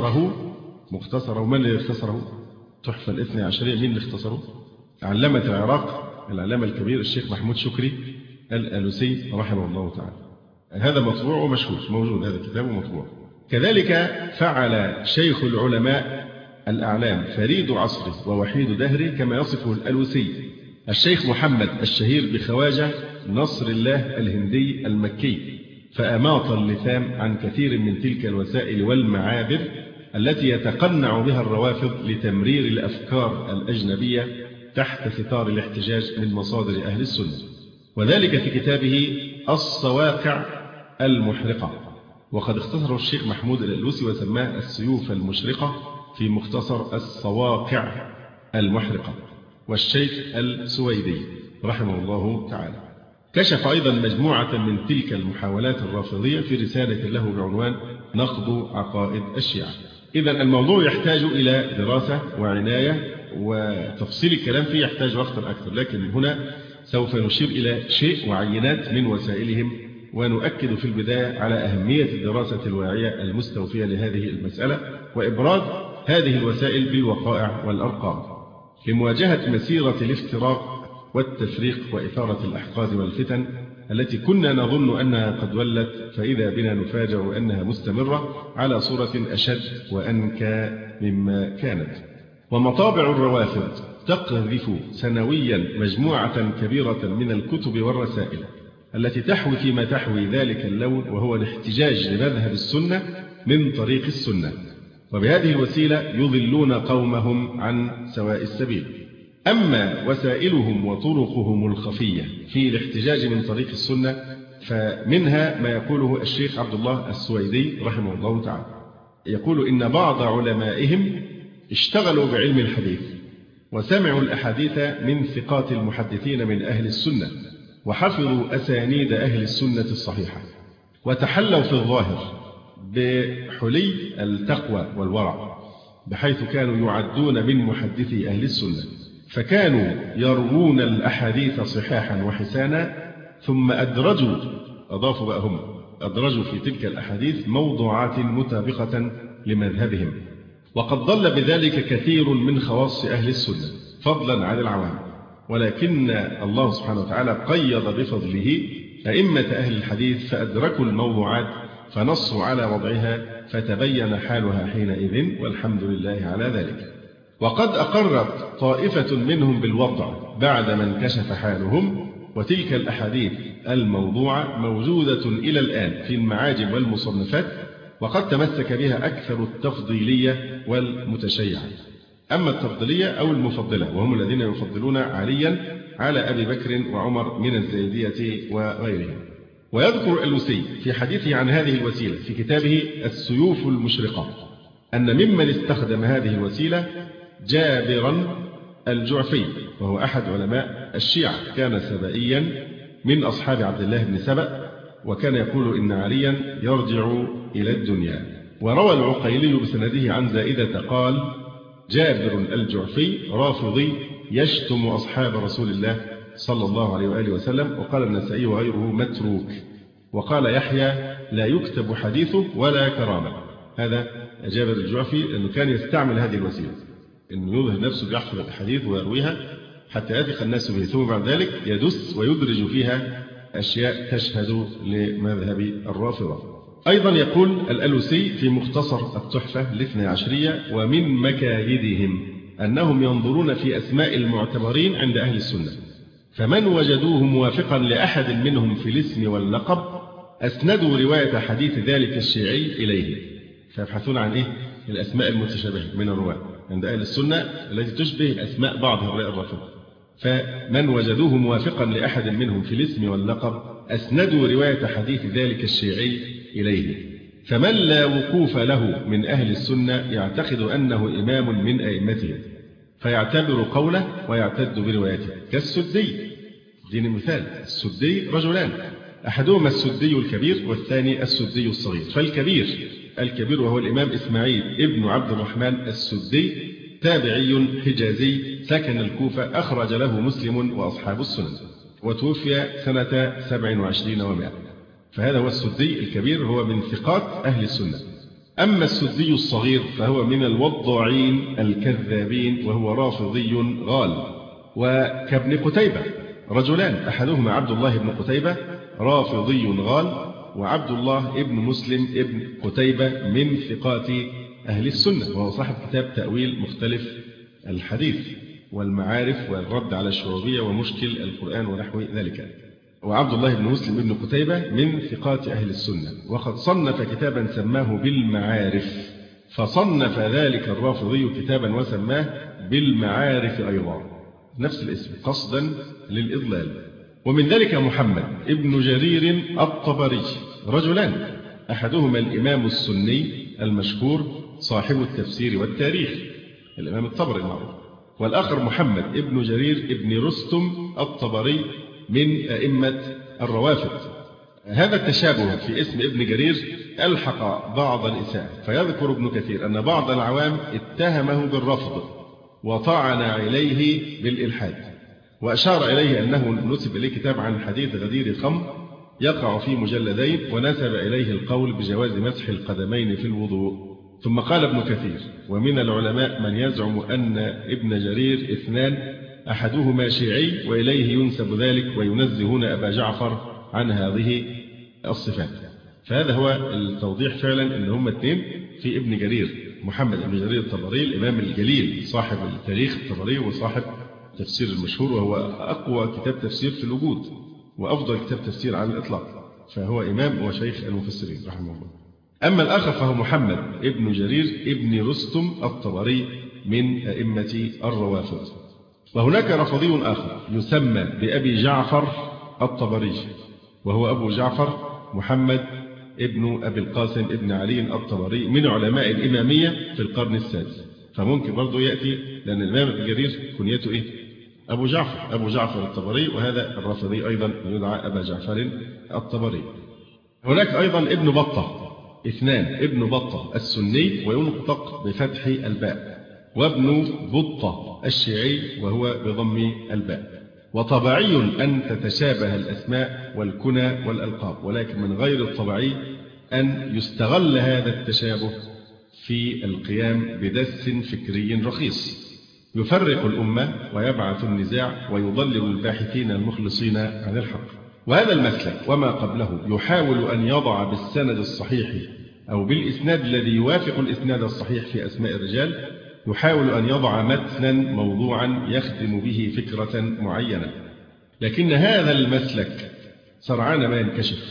مختصره من اللي اختصره؟ تحفة الاثني عشرية مين اللي اختصره؟ علامة العراق العلامة الكبير الشيخ محمود شكري الألوسي رحمه الله تعالى. هذا مطبوع ومشهور، موجود هذا الكتاب مطبوع. كذلك فعل شيخ العلماء الأعلام فريد عصره ووحيد دهره كما يصفه الألوسي الشيخ محمد الشهير بخواجة نصر الله الهندي المكي، فأماط اللثام عن كثير من تلك الوسائل والمعابر التي يتقنع بها الروافض لتمرير الأفكار الأجنبية تحت ستار الاحتجاج من مصادر أهل السنة، وذلك في كتابه الصواقع المحرقة، وقد اختصره الشيخ محمود الألوسي وسماه السيوف المشرقة في مختصر الصواقع المحرقة. والشيخ السويدي رحمه الله تعالى كشف أيضا مجموعة من تلك المحاولات الرافضية في رسالة له بعنوان نقد عقائد الشيعة. إذن الموضوع يحتاج إلى دراسة وعناية، وتفصيل الكلام فيه يحتاج وقت أكثر، لكن هنا سوف نشير إلى شيء وعينات من وسائلهم، ونؤكد في البداية على أهمية الدراسة الواعية المستوفية لهذه المسألة وإبراز هذه الوسائل بالوقائع والأرقام لمواجهة مسيرة الافتراق والتفريق وإثارة الأحقاد والفتن التي كنا نظن أنها قد ولت، فإذا بنا نفاجأ أنها مستمرة على صورة أشد وأنكى مما كانت. ومطابع الروافض تقذف سنويا مجموعة كبيرة من الكتب والرسائل التي تحوي فيما تحوي ذلك اللون، وهو الاحتجاج لمذهب السنة من طريق السنة، وبهذه الوسيلة يضلون قومهم عن سواء السبيل. أما وسائلهم وطرقهم الخفية في الاحتجاج من طريق السنة فمنها ما يقوله الشيخ عبد الله السويدي رحمه الله تعالى، يقول إن بعض علمائهم اشتغلوا بعلم الحديث وسمعوا الأحاديث من ثقات المحدثين من أهل السنة وحفظوا أسانيد أهل السنة الصحيحة، وتحلوا في الظاهر بحلي التقوى والورع، بحيث كانوا يعدون من محدثي أهل السنة، فكانوا يروون الأحاديث صحاحا وحسانا، ثم أضافوا بقى هم أدرجوا في تلك الأحاديث موضوعات مطابقة لمذهبهم، وقد ضل بذلك كثير من خواص أهل السنة فضلا عن العوام، ولكن الله سبحانه وتعالى قيض بفضله أئمة أهل الحديث فأدركوا الموضوعات فنصوا على وضعها فتبين حالها حينئذ، والحمد لله على ذلك. وقد أقرت طائفة منهم بالوضع بعد ما انكشف حالهم، وتلك الأحاديث الموضوعة موجودة إلى الآن في المعاجم والمصنفات، وقد تمسك بها أكثر التفضيلية والمتشيعة. أما التفضيلية أو المفضلة وهم الذين يفضلون عليا على أبي بكر وعمر من الزيدية وغيرهم. ويذكر الألوسي في حديثه عن هذه الوسيلة في كتابه السيوف المشرقة أن ممن استخدم هذه الوسيلة جابرا الجعفي، وهو أحد علماء الشيعة، كان سبائيا من أصحاب عبد الله بن سبأ، وكان يقول إن عليا يرجع إلى الدنيا. وروى العقيلي بسنده عن زائدة قال جابر الجعفي رافضي يشتم أصحاب رسول الله صلى الله عليه وآله وسلم. وقال النسائي وغيره متروك. وقال يحيى لا يكتب حديثه ولا كرامة. هذا جابر الجعفي أنه كان يستعمل هذه الوسيلة، أنه يظهر نفسه بيحفظ الحديث ويرويها حتى يثق الناس به، ثم بعد ذلك يدس ويدرج فيها أشياء تشهد لمذهب الرافضة. أيضا يقول الألوسي في مختصر التحفة الاثني عشرية ومن مكايدهم أنهم ينظرون في أسماء المعتبرين عند أهل السنة، فمن وجدوه موافقا لأحد منهم في الاسم واللقب أسندوا رواية حديث ذلك الشيعي إليه. فيبحثون عن الأسماء المتشابهة من الرواة عند أهل السنة التي تشبه أسماء بعض هؤلاء الرافضة، فمن وجدوه موافقا لأحد منهم في الاسم واللقب أسندوا رواية حديث ذلك الشيعي إليه. فمن لا وقوف له من أهل السنة يعتقد أنه إمام من أئمتهم، فيعتبر قوله ويعتد بروايته، كالسدي. دين مثال، السدي رجلان، أحدهما السدي الكبير والثاني السدي الصغير. فالكبير وهو الإمام إسماعيل ابن عبد الرحمن السدي، تابعي حجازي، سكن الكوفة، أخرج له مسلم وأصحاب السنن، وتوفي سنة 27 و100. فهذا هو السدي الكبير، هو من ثقات أهل السنة. أما السدي الصغير فهو من الوضاعين الكذابين، وهو رافضي غال. وكابن قتيبة رجلان، أحدهما عبد الله بن قتيبة رافضي غال، وعبد الله ابن مسلم ابن قتيبة من ثقات أهل السنة، وهو صاحب كتاب تأويل مختلف الحديث والمعارف والرد على الشعوبية ومشكل القرآن ونحو ذلك. وعبد الله بن مسلم ابن قتيبة من ثقات أهل السنة، وقد صنف كتابا سماه بالمعارف، فصنف ذلك الرافضي كتابا وسماه بالمعارف أيضا، نفس الاسم قصدا للإضلال. ومن ذلك محمد ابن جرير الطبري، رجلان، أحدهما الإمام السني المشهور صاحب التفسير والتاريخ، الإمام الطبري المعروف، والآخر محمد ابن جرير ابن رستم الطبري من أئمة الروافض. هذا التشابه في اسم ابن جرير ألحق بعض الإساءة، فيذكر ابن كثير أن بعض العوام اتهمه بالرفض وطعن عليه بالإلحاد، وأشار إليه أنه نسب إليه كتاب عن حديث غدير الخمر يقع في مجلدين، ونسب إليه القول بجواز مسح القدمين في الوضوء. ثم قال ابن كثير: ومن العلماء من يزعم أن ابن جرير اثنان، أحدهما شيعي وإليه ينسب ذلك، وينزهون أبا جعفر عن هذه الصفات. فهذا هو التوضيح فعلا أن هم اثنين في ابن جرير، محمد ابن جرير الطبري الإمام الجليل صاحب التاريخ الطبري وصاحب تفسير المشهور، وهو أقوى كتاب تفسير في الوجود وأفضل كتاب تفسير على الإطلاق، فهو إمام وشيخ المفسرين رحمه الله. أما الآخر فهو محمد ابن جرير ابن رستم الطبري من أئمة الروافض. وهناك رافضي آخر يسمى بأبي جعفر الطبري، وهو أبو جعفر محمد ابن أبي القاسم ابن علي الطبري من علماء الإمامية في القرن السادس. فممكن برضو يأتي، لأن الإمام ابن جرير كنيته إيه؟ أبو جعفر الطبري، وهذا الرافضي أيضا يدعى أبا جعفر الطبري. هناك أيضا ابن بطة، اثنان، ابن بطة السني وينطق بفتح الباء، وابن بطة الشيعي وهو بضم الباء. وطبيعي أن تتشابه الأسماء والكنى والألقاب، ولكن من غير الطبيعي أن يستغل هذا التشابه في القيام بدس فكري رخيص يفرق الأمة ويبعث النزاع ويضلل الباحثين المخلصين عن الحق. وهذا المسلك وما قبله يحاول أن يضع بالسند الصحيح أو بالإسناد الذي يوافق الإسناد الصحيح في أسماء الرجال، يحاول أن يضع متنا موضوعا يخدم به فكرة معينة، لكن هذا المسلك سرعان ما ينكشف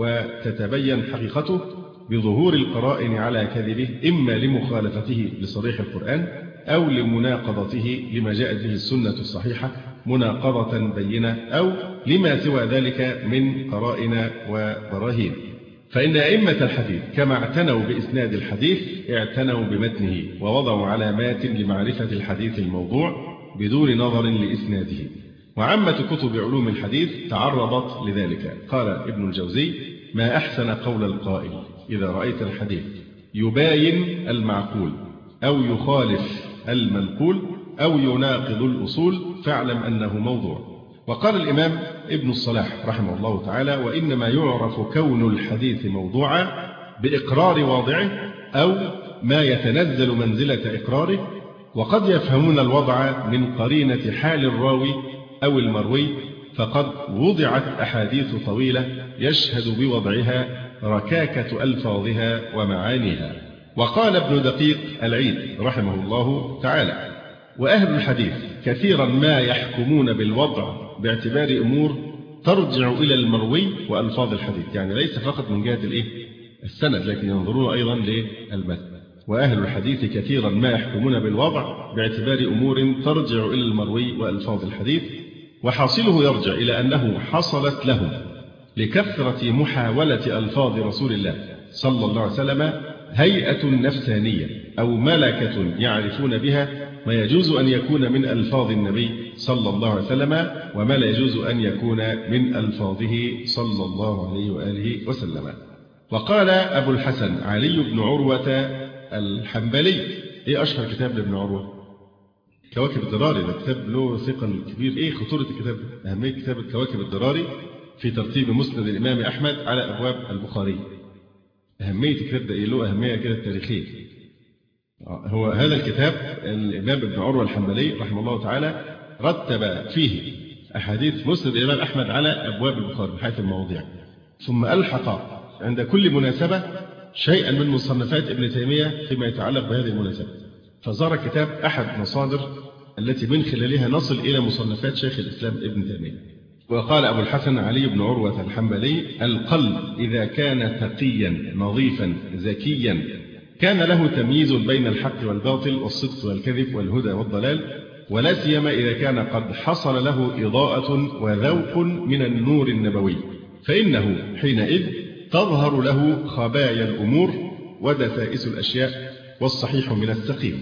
وتتبين حقيقته بظهور القرائن على كذبه، إما لمخالفته لصريح القرآن أو لمناقضته لما جاءت به السنة الصحيحة مناقضة بينة، أو لما سوى ذلك من قرائن وبراهين. فإن أئمة الحديث كما اعتنوا بإسناد الحديث اعتنوا بمتنه، ووضعوا علامات لمعرفة الحديث الموضوع بدون نظر لإسناده. وعامة كتب علوم الحديث تعرضت لذلك. قال ابن الجوزي: ما أحسن قول القائل إذا رأيت الحديث يباين المعقول أو يخالف المنقول أو يناقض الأصول فاعلم أنه موضوع. وقال الإمام ابن الصلاح رحمه الله تعالى: وإنما يعرف كون الحديث موضوعا بإقرار واضعه أو ما يتنزل منزلة إقراره، وقد يفهمون الوضع من قرينة حال الراوي أو المروي، فقد وضعت أحاديث طويلة يشهد بوضعها ركاكة ألفاظها ومعانيها. وقال ابن دقيق العيد رحمه الله تعالى: وأهل الحديث كثيرا ما يحكمون بالوضع باعتبار أمور ترجع إلى المروي وألفاظ الحديث، يعني ليس فقط من جهة السند، لكن ينظرون أيضا للمتن. وأهل الحديث كثيرا ما يحكمون بالوضع باعتبار أمور ترجع إلى المروي وألفاظ الحديث، وحاصله يرجع إلى أنه حصلت لهم لكثرة محاولة ألفاظ رسول الله صلى الله عليه وسلم هيئة نفسانية أو ملكة يعرفون بها ما يجوز أن يكون من ألفاظ النبي صلى الله عليه وسلم وما لا يجوز أن يكون من ألفاظه صلى الله عليه وآله وسلم. وقال أبو الحسن علي بن عروة الحنبلي. إيه أشهر كتاب لابن عروة؟ كواكب الدراري. ده كتاب له ثقل كبير. إيه خطورة الكتاب؟ أهمية كتاب كواكب الدراري في ترتيب مسند الإمام أحمد على أبواب البخاري. أهمية الكتاب ده إيه؟ له أهمية كده تاريخية. هو هذا الكتاب الإمام ابن عروة الحنبلي رحمه الله تعالى رتب فيه أحاديث مسند الإمام أحمد على أبواب البخاري من حيث المواضيع، ثم ألحق عند كل مناسبة شيئا من مصنفات ابن تيمية فيما يتعلق بهذه المناسبة، فصار كتاب أحد مصادر التي من خلالها نصل إلى مصنفات شيخ الإسلام ابن تيمية. وقال أبو الحسن علي بن عروة الحنبلي: القلب إذا كان تقيا نظيفا زكيا كان له تمييز بين الحق والباطل والصدق والكذب والهدى والضلال، ولا سيما إذا كان قد حصل له إضاءة وذوق من النور النبوي، فإنه حينئذ تظهر له خبايا الأمور ودسائس الأشياء والصحيح من السقيم.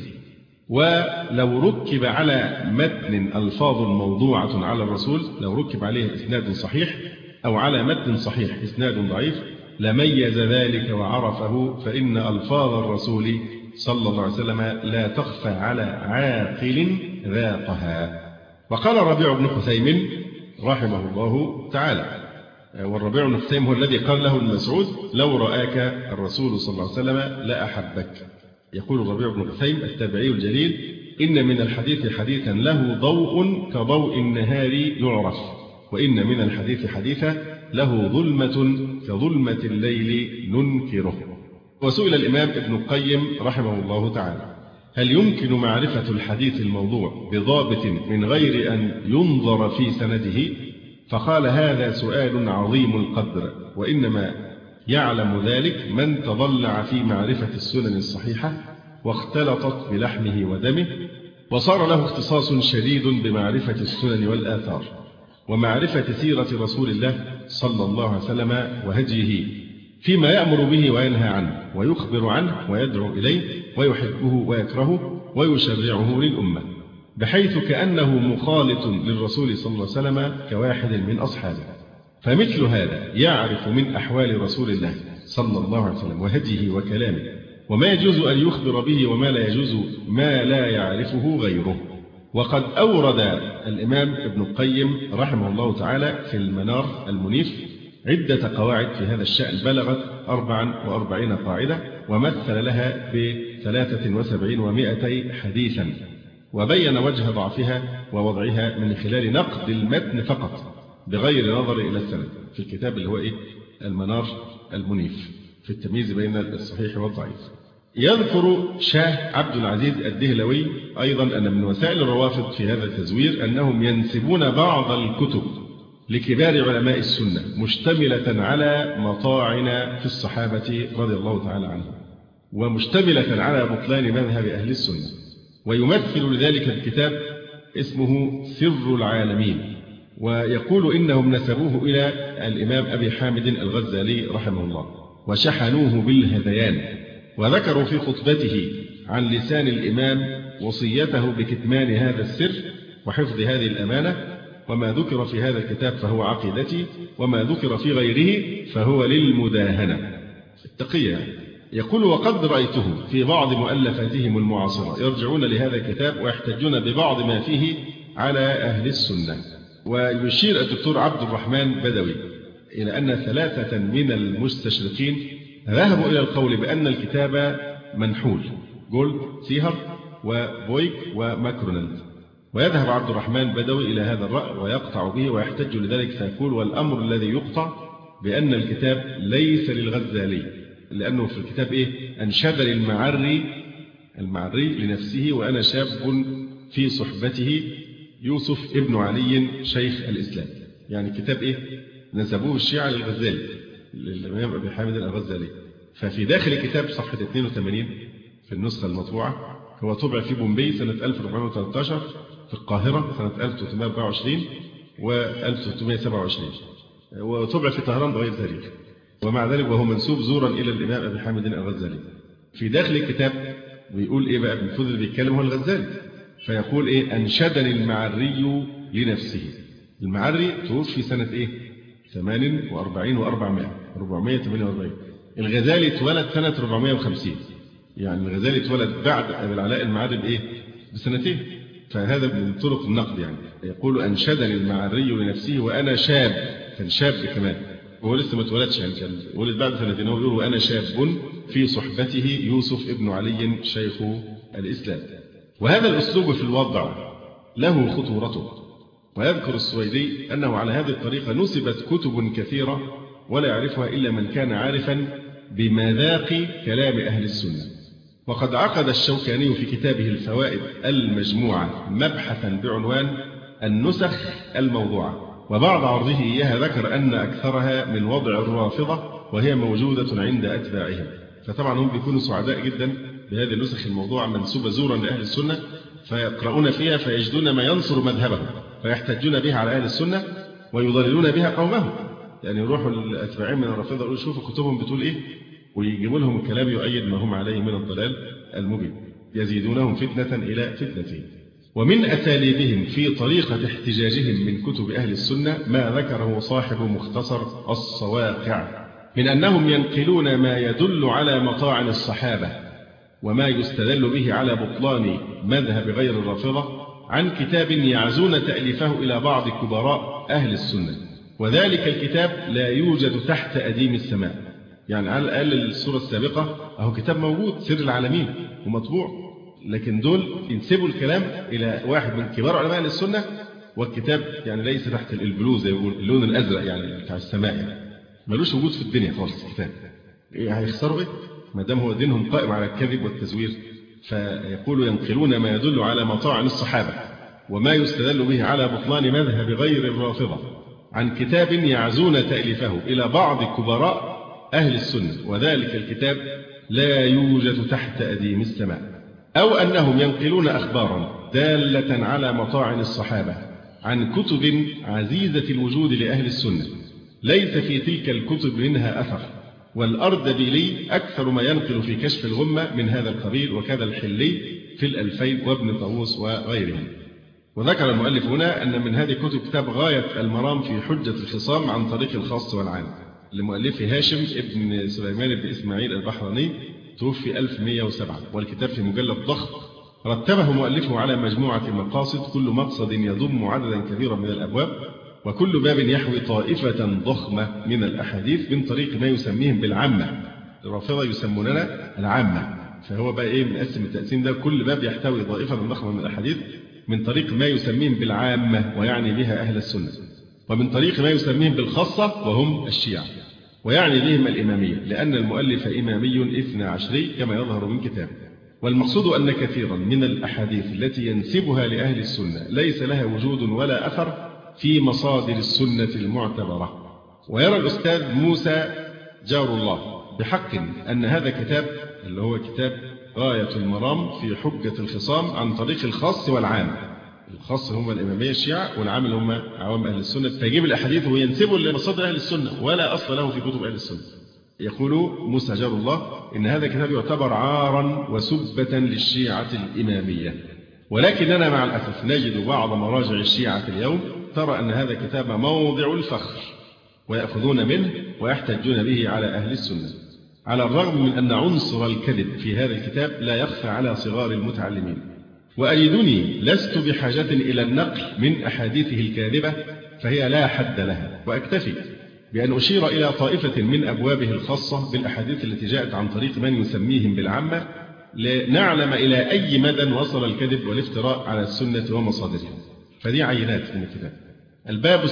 ولو ركب على متن ألفاظ موضوعة على الرسول، لو ركب عليه إسناد صحيح أو على متن صحيح إسناد ضعيف لميز ذلك وعرفه، فإن ألفاظ الرسول صلى الله عليه وسلم لا تخفى على عاقل ذاقها. وقال الربيع بن خثيم رحمه الله تعالى، والربيع بن خثيم هو الذي قال له المسعود: لو رآك الرسول صلى الله عليه وسلم لأحبك. يقول الربيع بن خثيم التابعي الجليل: إن من الحديث حديثا له ضوء كضوء النهار يعرف، وإن من الحديث حديثا له ظلمة كظلمة الليل ننكره. وسئل الإمام ابن القيم رحمه الله تعالى: هل يمكن معرفة الحديث الموضوع بضابط من غير أن ينظر في سنده؟ فقال: هذا سؤال عظيم القدر، وإنما يعلم ذلك من تضلع في معرفة السنن الصحيحة واختلطت بلحمه ودمه، وصار له اختصاص شديد بمعرفة السنن والآثار ومعرفة سيرة رسول الله صلى الله عليه وسلم وهديه فيما يأمر به وينهى عنه ويخبر عنه ويدعو إليه ويحبه ويكرهه ويشرعه للأمة، بحيث كأنه مخالط للرسول صلى الله عليه وسلم كواحد من أصحابه. فمثل هذا يعرف من أحوال رسول الله صلى الله عليه وسلم وهديه وكلامه وما يجوز أن يخبر به وما لا يجوز ما لا يعرفه غيره. وقد أورد الإمام ابن القيم رحمه الله تعالى في المنار المنيف عدة قواعد في هذا الشأن بلغت 44 قاعدة، ومثل لها ب73 و200 حديثا، وبين وجه ضعفها ووضعها من خلال نقد المتن فقط بغير نظر إلى السند في الكتاب اللي هو المنار المنيف في التمييز بين الصحيح والضعيف. يذكر شاه عبد العزيز الدهلوي أيضا أن من وسائل الروافض في هذا التزوير أنهم ينسبون بعض الكتب لكبار علماء السنة مشتملة على مطاعن في الصحابة رضي الله تعالى عنهم، ومشتملة على بطلان مذهب أهل السنة. ويمثل لذلك الكتاب اسمه سر العالمين، ويقول إنهم نسبوه إلى الإمام أبي حامد الغزالي رحمه الله وشحنوه بالهذيان، وذكروا في خطبته عن لسان الإمام وصيته بكتمان هذا السر وحفظ هذه الأمانة، وما ذكر في هذا الكتاب فهو عقيدتي، وما ذكر في غيره فهو للمداهنة التقية. يقول: وقد رأيته في بعض مؤلفاتهم المعاصرة يرجعون لهذا الكتاب ويحتجون ببعض ما فيه على أهل السنة. ويشير الدكتور عبد الرحمن بدوي إلى أن 3 من المستشرقين ذهبوا إلى القول بأن الكتاب منحول، جولد سيهر وبويك وماكرونالد. ويذهب عبد الرحمن بدوي إلى هذا الرأي ويقطع به ويحتج لذلك فيقول: والأمر الذي يقطع بأن الكتاب ليس للغزالي، لأنه في الكتاب أنشد المعري لنفسه: وأنا شاب في صحبته يوسف ابن علي شيخ الإسلام. يعني كتاب نسبوه الشيعة للغزالي، للإمام أبي حامد الغزالي. ففي داخل الكتاب صفحة 82 في النسخة المطبوعة، هو طبع في بومبي سنة 1413، في القاهرة سنة 1324 و1327، وطبع في طهران بغير تاريخ، ومع ذلك وهو منسوب زورا إلى الإمام أبي حامد الغزالي. في داخل الكتاب بيقول بقى؟ المفروض اللي بيتكلم هو الغزالي، فيقول إيه؟ أنشدني المعري لنفسه. المعري توفي سنة إيه؟ 48 و400 448. الغزالي اتولد سنة 450. يعني الغزالي اتولد بعد أبي العلاء المعري بإيه؟ بسنتين. فهذا من طرق النقد. يعني يقول أنشدني المعري لنفسه وأنا شاب. كان شاب كمان، وهو لسه ما اتولدش، يعني كان ولد بعد سنتين. هو يقول وأنا شاب في صحبته يوسف ابن علي شيخ الإسلام. وهذا الأسلوب في الوضع له خطورته. ويذكر السويدي أنه على هذه الطريقة نسبت كتب كثيرة ولا يعرفها إلا من كان عارفا بمذاق كلام أهل السنة. وقد عقد الشوكاني في كتابه الفوائد المجموعة مبحثا بعنوان النسخ الموضوعة، وبعد عرضه إياها ذكر أن أكثرها من وضع الرافضة وهي موجودة عند أتباعهم. فطبعا هم بيكونوا سعداء جدا بهذه النسخ الموضوعة منسوبة زورا لأهل السنة، فيقرؤون فيها فيجدون ما ينصر مذهبهم فيحتجون بها على أهل السنة ويضللون بها قومهم. يعني يروحوا الأتباعين من الرافضة يقولوا شوفوا كتبهم بتقول إيه، ويجيبوا لهم الكلام يؤيد ما هم عليه من الضلال المبين، يزيدونهم فتنة إلى فتنتين. ومن أساليبهم في طريقة احتجاجهم من كتب أهل السنة ما ذكره صاحب مختصر الصواقع من أنهم ينقلون ما يدل على مطاعن الصحابة وما يستدل به على بطلان مذهب غير الرافضة عن كتاب يعزون تأليفه إلى بعض كبراء أهل السنة، وذلك الكتاب لا يوجد تحت أديم السماء. يعني على الأقل الصورة السابقة أهو كتاب موجود سر العالمين ومطبوع، لكن دول ينسبوا الكلام إلى واحد من كبار علماء أهل السنة، والكتاب يعني ليس تحت البلوز زي اللون الأزرق يعني بتاع السماء، يعني ملوش وجود في الدنيا خالص. الكتاب إيه هيخسروا إيه ما دام هو دينهم قائم على الكذب والتزوير؟ فيقول ينقلون ما يدل على مطاعن الصحابة وما يستدل به على بطلان مذهب غير الرافضة عن كتاب يعزون تأليفه إلى بعض كبراء أهل السنة، وذلك الكتاب لا يوجد تحت أديم السماء. أو أنهم ينقلون أخبارا دالة على مطاعن الصحابة عن كتب عزيزة الوجود لأهل السنة ليس في تلك الكتب منها أثر. والأردبيلي أكثر ما ينقل في كشف الغمة من هذا القبيل، وكذا الحلي في الألفين وابن طاووس وغيرهم. وذكر المؤلف هنا أن من هذه الكتب كتاب غاية المرام في حجة الخصام عن طريق الخاص والعام لمؤلفه هاشم ابن سليمان بن إسماعيل البحراني توفي 1107، والكتاب في مجلد ضخم رتبه مؤلفه على مجموعة مقاصد كل مقصد يضم عددا كبيرا من الأبواب، وكل باب يحوي طائفة ضخمة من الأحاديث من طريق ما يسميهم بالعامة. الرافضة يسموننا العامة، فهو بقى إيه مقسم التقسيم ده، كل باب يحتوي طائفة ضخمة من الأحاديث من طريق ما يسميهم بالعامة ويعني بها أهل السنة، ومن طريق ما يسميهم بالخاصة وهم الشيعة ويعني بهم الإمامية، لأن المؤلف إمامي 12 كما يظهر من كتابه. والمقصود أن كثيرا من الأحاديث التي ينسبها لأهل السنة ليس لها وجود ولا أثر في مصادر السنة المعتبرة. ويرى الأستاذ موسى جار الله بحق أن هذا كتاب اللي هو كتاب غاية المرام في حجة الخصام عن طريق الخاص والعام. الخاص هم الإمامية الشيعة والعام هم عوام أهل السنة، فيجيب الأحاديث وينسبه لمصادر أهل السنة ولا أصل له في كتب أهل السنة. يقول موسى جار الله إن هذا الكتاب يعتبر عارا وسبة للشيعة الإمامية، ولكننا مع الأسف نجد بعض مراجع الشيعة اليوم ترى أن هذا الكتاب موضع الفخر ويأخذون منه ويحتجون به على أهل السنة، على الرغم من أن عنصر الكذب في هذا الكتاب لا يخفى على صغار المتعلمين. وأجدني لست بحاجة إلى النقل من أحاديثه الكاذبة فهي لا حد لها، وأكتفي بأن أشير إلى طائفة من أبوابه الخاصة بالأحاديث التي جاءت عن طريق من يسميهم بالعامة لنعلم إلى أي مدى وصل الكذب والافتراء على السنة ومصادرها. فدي عينات من الكتاب. الباب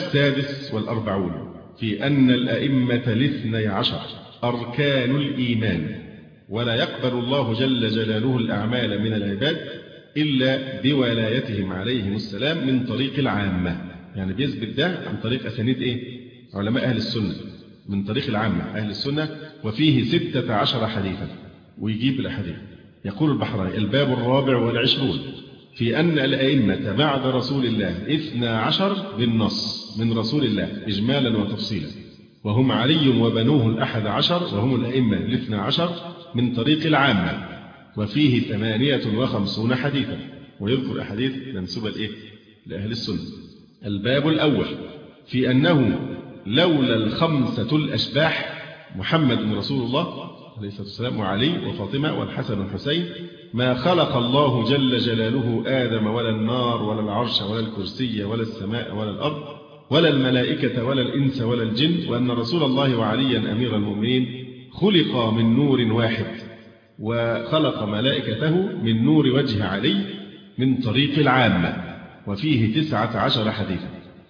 46 في أن الأئمة 12 أركان الإيمان، ولا يقبل الله جل جلاله الأعمال من العباد إلا بولايتهم عليهم السلام من طريق العامة. يعني بيثبت ده عن طريق أسانيد علماء أهل السنة من طريق العامة أهل السنة، وفيه 16 حديثا ويجيب الأحاديث. يقول البحراني الباب 24 في أن الأئمة بعد رسول الله 12 بالنص من رسول الله إجمالا وتفصيلا، وهم علي وبنوه 11 وهم الأئمة 12 من طريق العامة، وفيه 58 حديثا. ويذكر أحاديث منسوبة لأهل السنة. الباب الأول في أنه لولا الخمسة الأشباح محمد رسول الله عليه الصلاة والسلام وعلي وفاطمة والحسن والحسين ما خلق الله جل جلاله آدم ولا النار ولا العرش ولا الكرسي ولا السماء ولا الأرض ولا الملائكة ولا الإنس ولا الجن، وأن رسول الله وعليا أمير المؤمنين خلق من نور واحد، وخلق ملائكته من نور وجه علي من طريق العامة، وفيه 19 حديثا.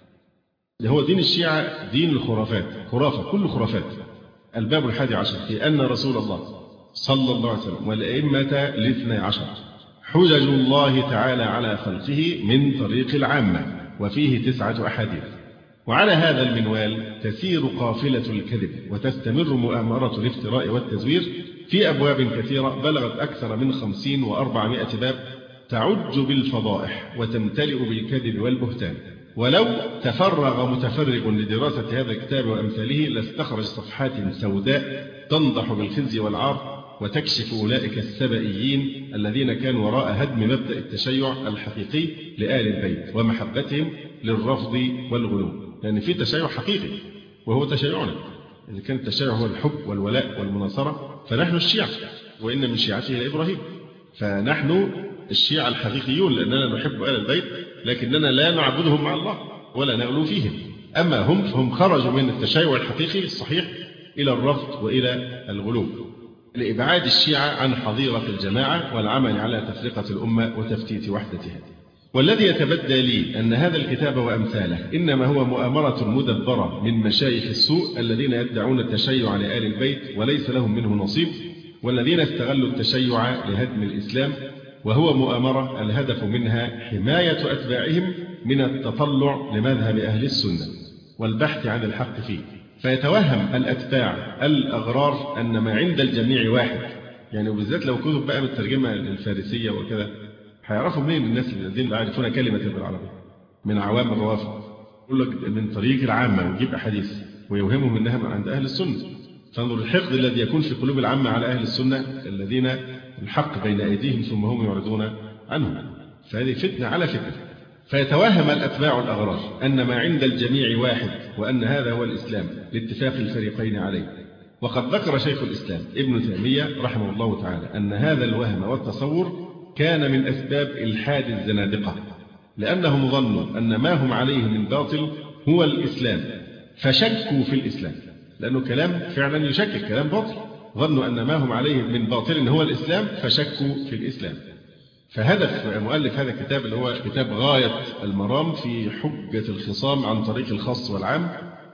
هو دين الشيعة دين الخرافات، خرافة كل خرافات. الباب 11 في أن رسول الله صلى الله عليه وسلم والأئمة 12 حجج الله تعالى على خلقه من طريق العامة، وفيه 9 أحاديث. وعلى هذا المنوال تسير قافلة الكذب وتستمر مؤامرة الافتراء والتزوير في أبواب كثيرة بلغت أكثر من 50 و400 باب، تعج بالفضائح وتمتلئ بالكذب والبهتان. ولو تفرغ متفرغ لدراسة هذا الكتاب وأمثاله لاستخرج صفحات سوداء تنضح بالخزي والعار وتكشف أولئك السبئيين الذين كانوا وراء هدم مبدأ التشيع الحقيقي لآل البيت ومحبتهم للرفض والغلو. لأن في تشيع حقيقي وهو تشيعنا. إذا كان التشيع هو الحب والولاء والمناصرة فنحن الشيعة، وإن من شيعته إلى إبراهيم، فنحن الشيعة الحقيقيون لأننا نحب آل البيت، لكننا لا نعبدهم مع الله ولا نغلو فيهم. أما هم فهم خرجوا من التشيع الحقيقي الصحيح إلى الرفض وإلى الغلو، لإبعاد الشيعة عن حظيرة الجماعة والعمل على تفرقة الأمة وتفتيت وحدتها. والذي يتبدى لي أن هذا الكتاب وأمثاله إنما هو مؤامرة مدبرة من مشايخ السوء الذين يدعون التشيع لآل البيت وليس لهم منه نصيب، والذين استغلوا التشيع لهدم الإسلام، وهو مؤامرة الهدف منها حماية أتباعهم من التطلع لمذهب أهل السنة والبحث عن الحق فيه. فيتوهم الأتباع الأغرار أن ما عند الجميع واحد، يعني وبالذات لو كتب بقى بالترجمة الفارسية وكذا، هيعرفوا منين الناس الذين لا يعرفون كلمة بالعربية من عوام الروافض؟ يقول لك من طريق العامة ويجيب أحاديث ويوهمهم أنها من عند أهل السنة. فانظر الحقد الذي يكون في قلوب العامة على أهل السنة الذين الحق بين أيديهم ثم هم يعرضون عنه. فهذه فتنة على فتنة. فيتوهم الأتباع الأغرار أن ما عند الجميع واحد، وأن هذا هو الإسلام لاتفاق الفريقين عليه. وقد ذكر شيخ الإسلام ابن تيمية رحمه الله تعالى أن هذا الوهم والتصور كان من أسباب إلحاد الزنادقة، لأنهم ظنوا أن ما هم عليه من باطل هو الإسلام فشكوا في الإسلام، لأنه كلام فعلا يشكك، كلام باطل. ظنوا أن ما هم عليه من باطل هو الإسلام فشكوا في الإسلام. فهدف مؤلف هذا الكتاب اللي هو كتاب غاية المرام في حجة الخصام عن طريق الخاص والعام،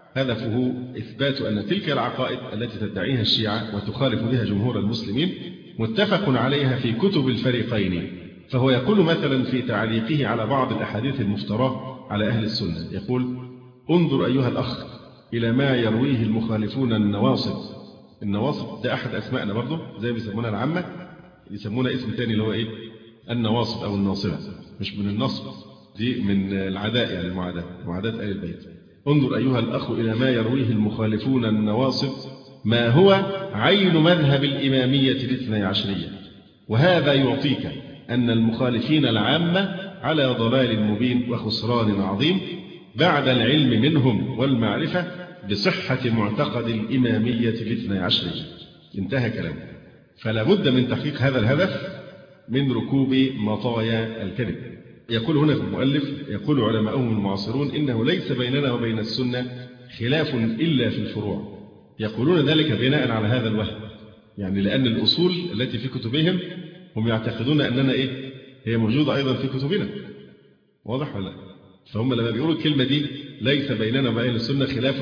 هدفه إثبات أن تلك العقائد التي تدعيها الشيعة وتخالف بها جمهور المسلمين متفق عليها في كتب الفريقين. فهو يقول مثلا في تعليقه على بعض الأحاديث المفتراه على أهل السنة، يقول: انظر أيها الأخ إلى ما يرويه المخالفون النواصب. النواصب ده أحد أسمائنا برضه، زي بيسمونا العامة يسمونا اسم تاني اللي هو إيه؟ النواصب أو الناصبة، مش من النصب، دي من العداء، يعني معاداة آل البيت. انظر أيها الأخ إلى ما يرويه المخالفون النواصب، ما هو عين مذهب الإمامية الاثني عشرية، وهذا يعطيك أن المخالفين العامة على ضلال مبين وخسران عظيم بعد العلم منهم والمعرفة بصحة معتقد الإمامية الاثني عشرية. انتهى كلامه. فلا بد من تحقيق هذا الهدف من ركوب مطايا الكذب. يقول هنا في المؤلف: يقول علماؤهم المعاصرون إنه ليس بيننا وبين السنة خلاف إلا في الفروع. يقولون ذلك بناء على هذا الوهم، يعني لأن الأصول التي في كتبهم هم يعتقدون أننا هي موجودة أيضا في كتبنا. واضح ولا؟ فهم لما بيقولوا الكلمة دي ليس بيننا وبين السنة خلاف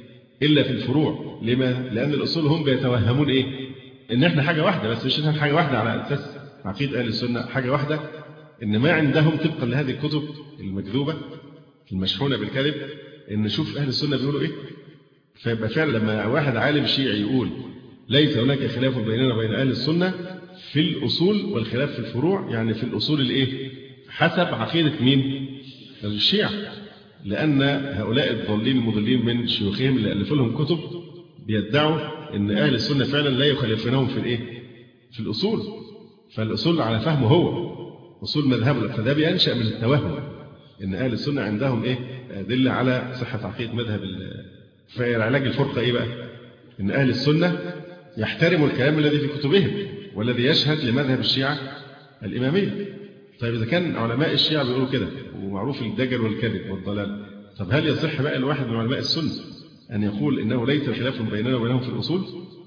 إلا في الفروع. لما؟ لأن الأصول هم بيتوهمون إن إحنا حاجة واحدة، بس مش إحنا حاجة واحدة على أساس عقيدة أهل السنة حاجة واحدة، إن ما عندهم طبقا لهذه الكتب المكذوبة المشحونة بالكذب إن نشوف أهل السنة بيقولوا إيه. فيبقى فعلا لما واحد عالم شيعي يقول ليس هناك خلاف بيننا وبين أهل السنة في الأصول والخلاف في الفروع، يعني في الأصول حسب عقيدة مين؟ الشيعة. لأن هؤلاء الضالين المضلين من شيوخهم اللي ألفوا لهم كتب بيدعوا أن أهل السنة فعلا لا يخالفونهم في الأصول. فالأصول على فهمه هو، أصول مذهبه. فده بينشأ من التوهم إن أهل السنة عندهم أدلة على صحة عقيدة مذهب. فعلاج الفرقة إيه بقى؟ إن أهل السنة يحترموا الكلام الذي في كتبهم والذي يشهد لمذهب الشيعة الإمامية. طيب إذا كان علماء الشيعة بيقولوا كده ومعروف الدجل والكذب والضلال، طب هل يصح بقى الواحد من علماء السنة أن يقول إنه ليس خلاف بيننا وبينهم في الأصول؟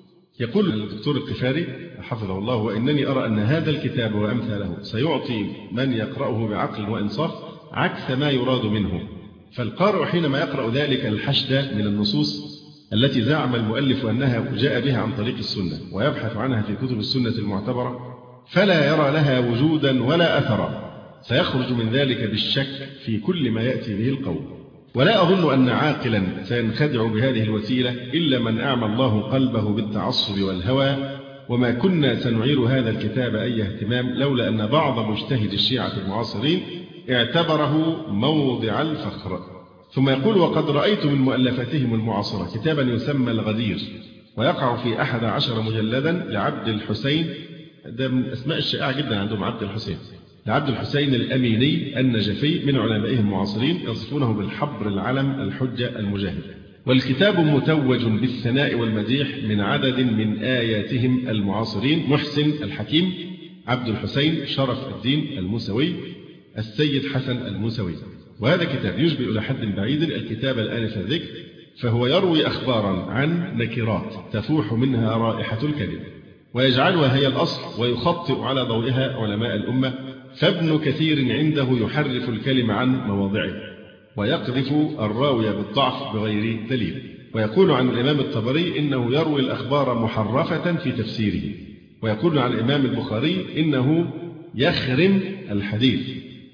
يقول الدكتور القفاري حفظه الله: وإنني أرى أن هذا الكتاب وأمثاله سيعطي من يقرأه بعقل وإنصاف عكس ما يراد منه. فالقارئ حينما يقرأ ذلك الحشد من النصوص التي زعم المؤلف أنها جاء بها عن طريق السنة ويبحث عنها في كتب السنة المعتبرة فلا يرى لها وجودا ولا أثرا، سيخرج من ذلك بالشك في كل ما يأتي به القول. ولا أظن أن عاقلا سينخدع بهذه الوسيلة إلا من أعمى الله قلبه بالتعصب والهوى. وما كنا سنعير هذا الكتاب أي اهتمام لولا أن بعض مجتهد الشيعة المعاصرين اعتبره موضع الفخر. ثم يقول: وقد رأيت من مؤلفاتهم المعاصرة كتابا يسمى الغدير، ويقع في 11 مجلدا لعبد الحسين، ده من أسماء الشائعة جدا عندهم عبد الحسين، لعبد الحسين الأميني النجفي من علمائهم المعاصرين، يصفونه بالحبر العلم الحجة المجاهد. والكتاب متوج بالثناء والمديح من عدد من آياتهم المعاصرين: محسن الحكيم، عبد الحسين، شرف الدين الموسوي، السيد حسن الموسوي. وهذا كتاب يشبه إلى حد بعيد الكتاب الآنف الذكر، فهو يروي أخبارا عن نكرات تفوح منها رائحة الكذب ويجعلها هي الأصل ويخطئ على ضوئها علماء الأمة. فابن كثير عنده يحرف الكلم عن مواضعه ويقذف الراوي بالضعف بغير دليل. ويقول عن الإمام الطبري إنه يروي الأخبار محرفة في تفسيره. ويقول عن الإمام البخاري إنه يخرم الحديث.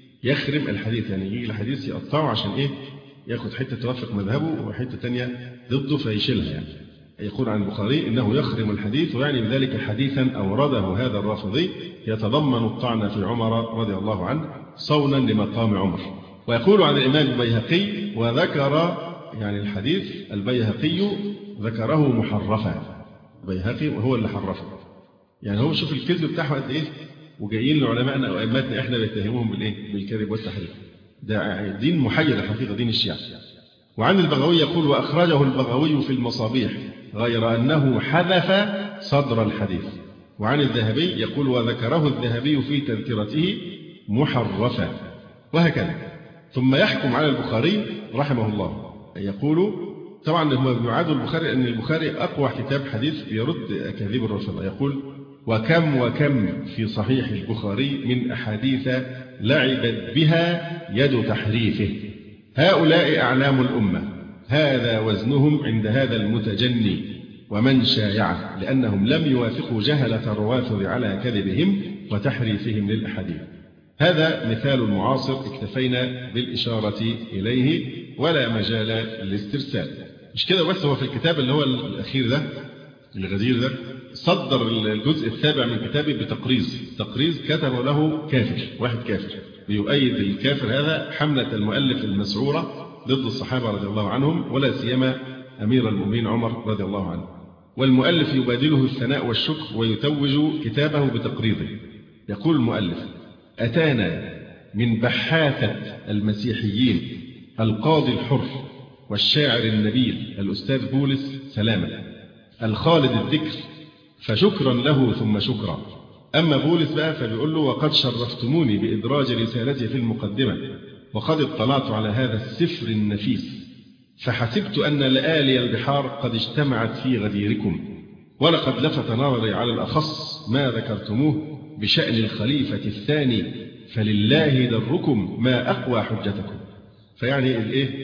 يخرم الحديث يعني يجي الحديث يقطعه عشان ياخد حتة توافق مذهبه وحتة تانية ضده فيشيلها يعني. يقول عن البخاري إنه يخرم الحديث، ويعني بذلك حديثا أورده هذا الرافضي يتضمن الطعن في عمر رضي الله عنه صونا لمقام عمر. ويقول عن الإمام البيهقي: وذكر يعني الحديث البيهقي ذكره محرفا. البيهقي وهو اللي حرفه، يعني هو شوف الكذب بتاعه قد إيه، وجايين لعلمائنا وأئمتنا إحنا بيتهموهم بالكذب والتحريف. ده دين محير حقيقة، دين الشيعة. وعن البغوي يقول: وأخرجه البغوي في المصابيح غير أنه حذف صدر الحديث. وعن الذهبي يقول: وذكره الذهبي في تذكرته محرفا، وهكذا. ثم يحكم على البخاري رحمه الله، يقول طبعا هم بيعادوا البخاري أن البخاري أقوى كتاب حديث يرد أكاذيب الرافضة. يقول: وكم في صحيح البخاري من أحاديث لعبت بها يد تحريفه، هؤلاء أعلام الأمة، هذا وزنهم عند هذا المتجني ومن شايعه، لأنهم لم يوافقوا جهلة الروافض على كذبهم وتحريفهم للأحاديث. هذا مثال معاصر اكتفينا بالإشارة إليه ولا مجال للاسترسال. مش كده بس، هو في الكتاب اللي هو الأخير ده الغدير ده صدر الجزء السابع من كتابه تقريز كتبه له كافر، واحد كافر بيؤيد الكافر هذا حملة المؤلف المسعورة ضد الصحابة رضي الله عنهم، ولا سيما أمير المؤمنين عمر رضي الله عنه. والمؤلف يبادله الثناء والشكر ويتوج كتابه بتقريضه. يقول المؤلف: أتانا من بحاثة المسيحيين القاضي الحر والشاعر النبيل الأستاذ بولس سلامة الخالد الذكر، فشكرا له ثم شكرا. أما بولس بقى فبيقول له: وقد شرفتموني بإدراج رسالتي في المقدمة، وقد اطلعت على هذا السفر النفيس، فحسبت أن لآلي البحار قد اجتمعت في غديركم، ولقد لفت نظري على الأخص ما ذكرتموه بشأن الخليفة الثاني، فلله دركم ما أقوى حجتكم. فيعني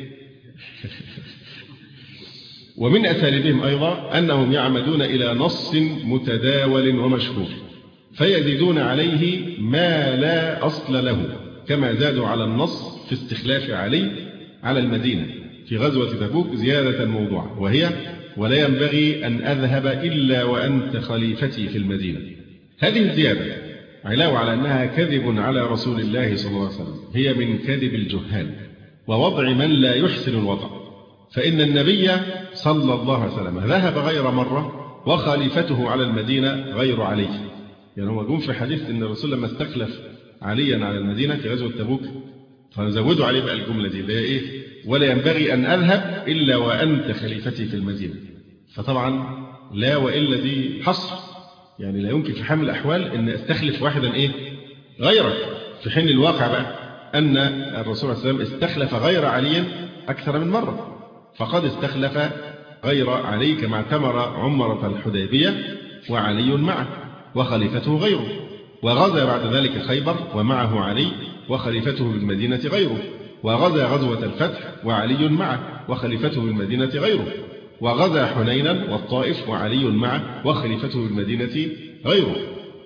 ومن أساليبهم أيضا أنهم يعمدون إلى نص متداول ومشهور فيزيدون عليه ما لا أصل له، كما زادوا على النص في استخلاف علي على المدينة في غزوة تبوك زيادة موضوعة، وهي: ولا ينبغي أن أذهب إلا وأنت خليفتي في المدينة. هذه الزيادة علاوة على أنها كذب على رسول الله صلى الله عليه وسلم، هي من كذب الجهال ووضع من لا يحسن الوضع. فإن النبي صلى الله عليه وسلم ذهب غير مرة وخليفته على المدينة غير علي. يعني هو جم في حديث أن الرسول لما استخلف عليا على المدينة في غزوة تبوك، فنزودوا عليه بقى الجملة دي اللي هي إيه؟ ولا ينبغي أن أذهب إلا وأنت خليفتي في المدينة. فطبعا لا وإلا دي حصر، يعني لا يمكن في حال الأحوال أن أستخلف واحدا إيه؟ غيرك. في حين الواقع بقى أن الرسول صلى الله عليه وسلم استخلف غير علي أكثر من مرة، فقد استخلف غير علي كما اعتمر عمرة الحديبية وعلي معه وخليفته غيره، وغزا بعد ذلك خيبر ومعه علي وخليفته بالمدينة غيره، وغزا غزوة الفتح وعلي معه وخليفته بالمدينة غيره، وغزا حنينا والطائف وعلي معه وخليفته بالمدينة غيره،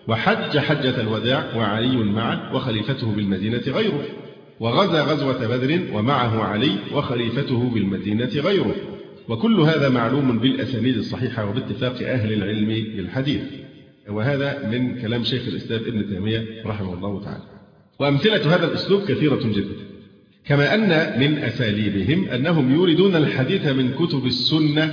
وحج حجة الوداع وعلي معه وخليفته بالمدينة غيره، وغزا غزوة بدر ومعه علي وخليفته بالمدينة غيره. وكل هذا معلوم بالأسانيد الصحيحة وباتفاق أهل العلم بالحديث. وهذا من كلام شيخ الإسلام ابن تيمية رحمه الله تعالى. وأمثلة هذا الأسلوب كثيرة جدا، كما أن من أساليبهم أنهم يوردون الحديث من كتب السنة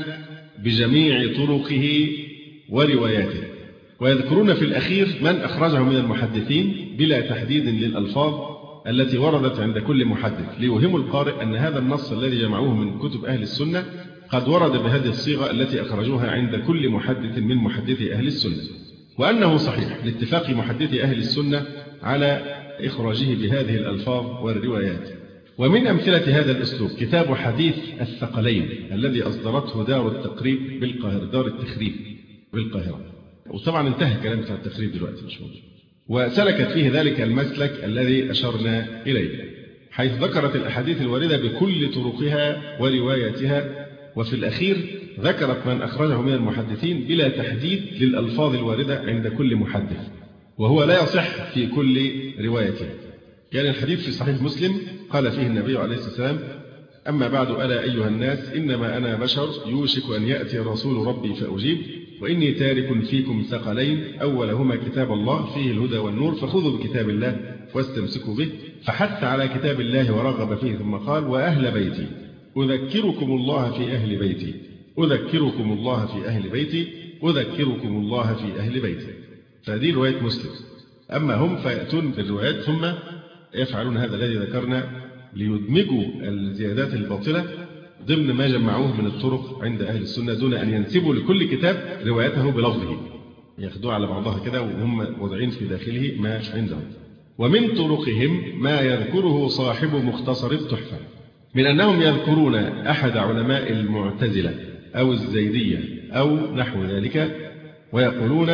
بجميع طرقه ورواياته، ويذكرون في الأخير من أخرجه من المحدثين بلا تحديد للألفاظ التي وردت عند كل محدث، ليوهم القارئ أن هذا النص الذي جمعوه من كتب أهل السنة قد ورد بهذه الصيغة التي أخرجوها عند كل محدث من محدثي أهل السنة، وأنه صحيح لاتفاق محدثي أهل السنة على إخراجه بهذه الألفاظ والروايات. ومن أمثلة هذا الأسلوب كتاب حديث الثقلين الذي أصدرته دار التقريب بالقاهرة، دار التخريب بالقاهرة، وطبعا انتهى كلام بتاع التخريب دلوقتي مش موجود. وسلكت فيه ذلك المسلك الذي أشرنا إليه، حيث ذكرت الأحاديث الواردة بكل طرقها ورواياتها، وفي الأخير ذكرت من أخرجه من المحدثين بلا تحديد للألفاظ الواردة عند كل محدث، وهو لا يصح في كل روايته. يعني الحديث في صحيح مسلم قال فيه النبي عليه الصلاة والسلام: أما بعد ألا أيها الناس إنما أنا بشر يوشك أن يأتي رسول ربي فأجيب، وإني تارك فيكم ثقلين أولهما كتاب الله فيه الهدى والنور، فخذوا بكتاب الله واستمسكوا به. فحث على كتاب الله ورغب فيه، ثم قال: وأهل بيتي أذكركم الله في أهل بيتي، أذكركم الله في أهل بيتي، أذكركم الله في أهل بيتي. فهذه رواية مسلم. أما هم فيأتون بالروايات ثم يفعلون هذا الذي ذكرنا ليدمجوا الزيادات الباطلة ضمن ما جمعوه من الطرق عند أهل السنة، دون أن ينسبوا لكل كتاب روايته بلفظه، ياخدوها على بعضها كده وهم وضعين في داخله ما عندهم. ومن طرقهم ما يذكره صاحب مختصر التحفة من أنهم يذكرون أحد علماء المعتزلة أو الزيدية أو نحو ذلك، ويقولون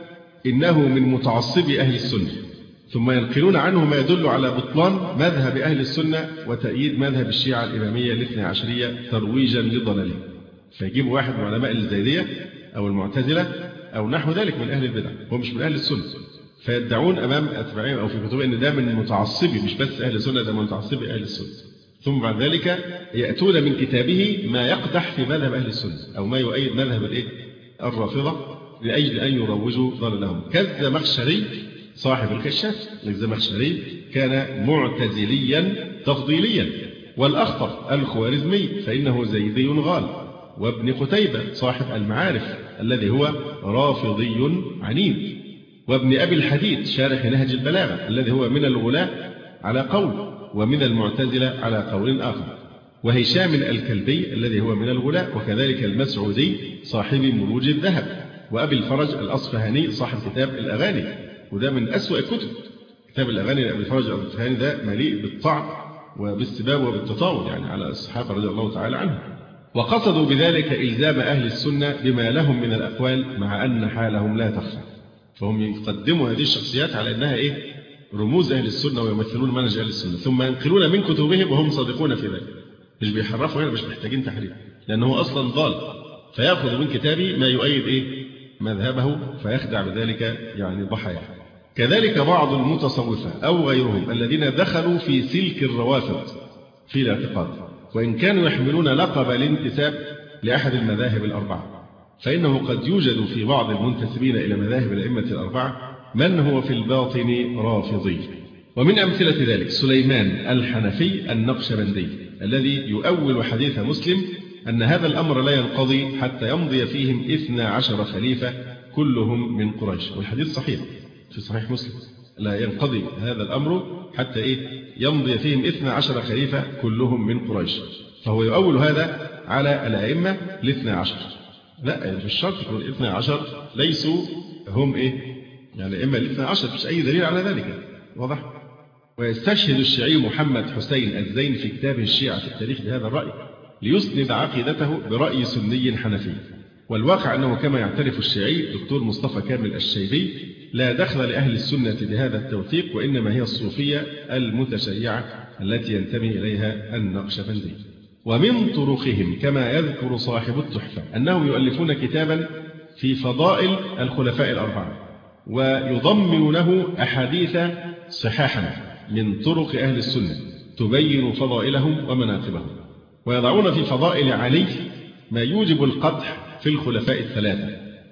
إنه من متعصبي أهل السنة، ثم ينقلون عنه ما يدل على بطلان مذهب أهل السنة وتأييد مذهب الشيعة الإمامية الاثنى عشرية ترويجا لضلاله. فيجيب واحد من علماء الزيدية أو المعتزلة أو نحو ذلك من أهل البدع، هو مش من أهل السنة، فيدعون أمام أتباعهم أو في كتبهم إن ده من متعصبي مش بس أهل السنة، ده من متعصبي أهل السنة. ثم بعد ذلك يأتون من كتابه ما يقدح في مذهب أهل السنة أو ما يؤيد مذهب الرافضة لأجل أن يروجوا ضلالهم. كالزمخشري صاحب الكشاف، الزمخشري كان معتزليا تفضيليا، والأخطر الخوارزمي فإنه زيدي غال، وابن قتيبة صاحب المعارف الذي هو رافضي عنيد، وابن أبي الحديد شارح نهج البلاغة الذي هو من الغلاة على قول ومن المعتزلة على قول آخر، وهشام الكلبي الذي هو من الغلاة، وكذلك المسعودي صاحب مروج الذهب، وأبي الفرج الأصفهاني صاحب كتاب الأغاني، وده من أسوأ الكتب. كتاب الأغاني لأبي الفرج الأصفهاني ده مليء بالطعن وبالسباب وبالتطاول يعني على الصحابة رضي الله تعالى عنهم. وقصدوا بذلك إلزام أهل السنة بما لهم من الأقوال مع أن حالهم لا تخفى، فهم يقدموا هذه الشخصيات على أنها رموز أهل السنة ويمثلون منهج أهل السنة، ثم ينقلون من كتبهم وهم صادقون في ذلك، مش بيحرفوا هنا، مش محتاجين تحريف، لأنه أصلا ضال، فيأخذ من كتابه ما يؤيد مذهبه فيخدع بذلك ضحايا. كذلك بعض المتصوفة أو غيرهم الذين دخلوا في سلك الروافض في الاعتقاد، وإن كانوا يحملون لقب الانتساب لأحد المذاهب الأربعة، فإنه قد يوجد في بعض المنتسبين إلى مذاهب الأئمة الأربعة من هو في الباطن رافضي. ومن أمثلة ذلك سليمان الحنفي النقشبندي الذي يؤول حديث مسلم أن هذا الأمر لا ينقضي حتى يمضي فيهم 12 خليفة كلهم من قريش، والحديث صحيح في صحيح مسلم. لا ينقضي هذا الأمر حتى يمضي فيهم 12 خليفة كلهم من قريش. فهو يؤول هذا على الأئمة ال12. لا، مش شرط يكون 12 ليسوا هم يعني إما ال12، مش أي دليل على ذلك. واضح؟ ويستشهد الشيعي محمد حسين الزين في كتابه الشيعة في التاريخ بهذا الرأي ليسند عقيدته برأي سني حنفي. والواقع أنه كما يعترف الشيعي دكتور مصطفى كامل الشيبي لا دخل لأهل السنة بهذا التوثيق، وإنما هي الصوفية المتشيعة التي ينتمي إليها النقشبندي. ومن طرقهم كما يذكر صاحب التحفة أنهم يؤلفون كتابا في فضائل الخلفاء الأربعة ويضمنونه أحاديث صحاحا من طرق أهل السنة تبين فضائلهم ومناقبهم، ويضعون في فضائل علي ما يوجب القدح في الخلفاء الثلاثة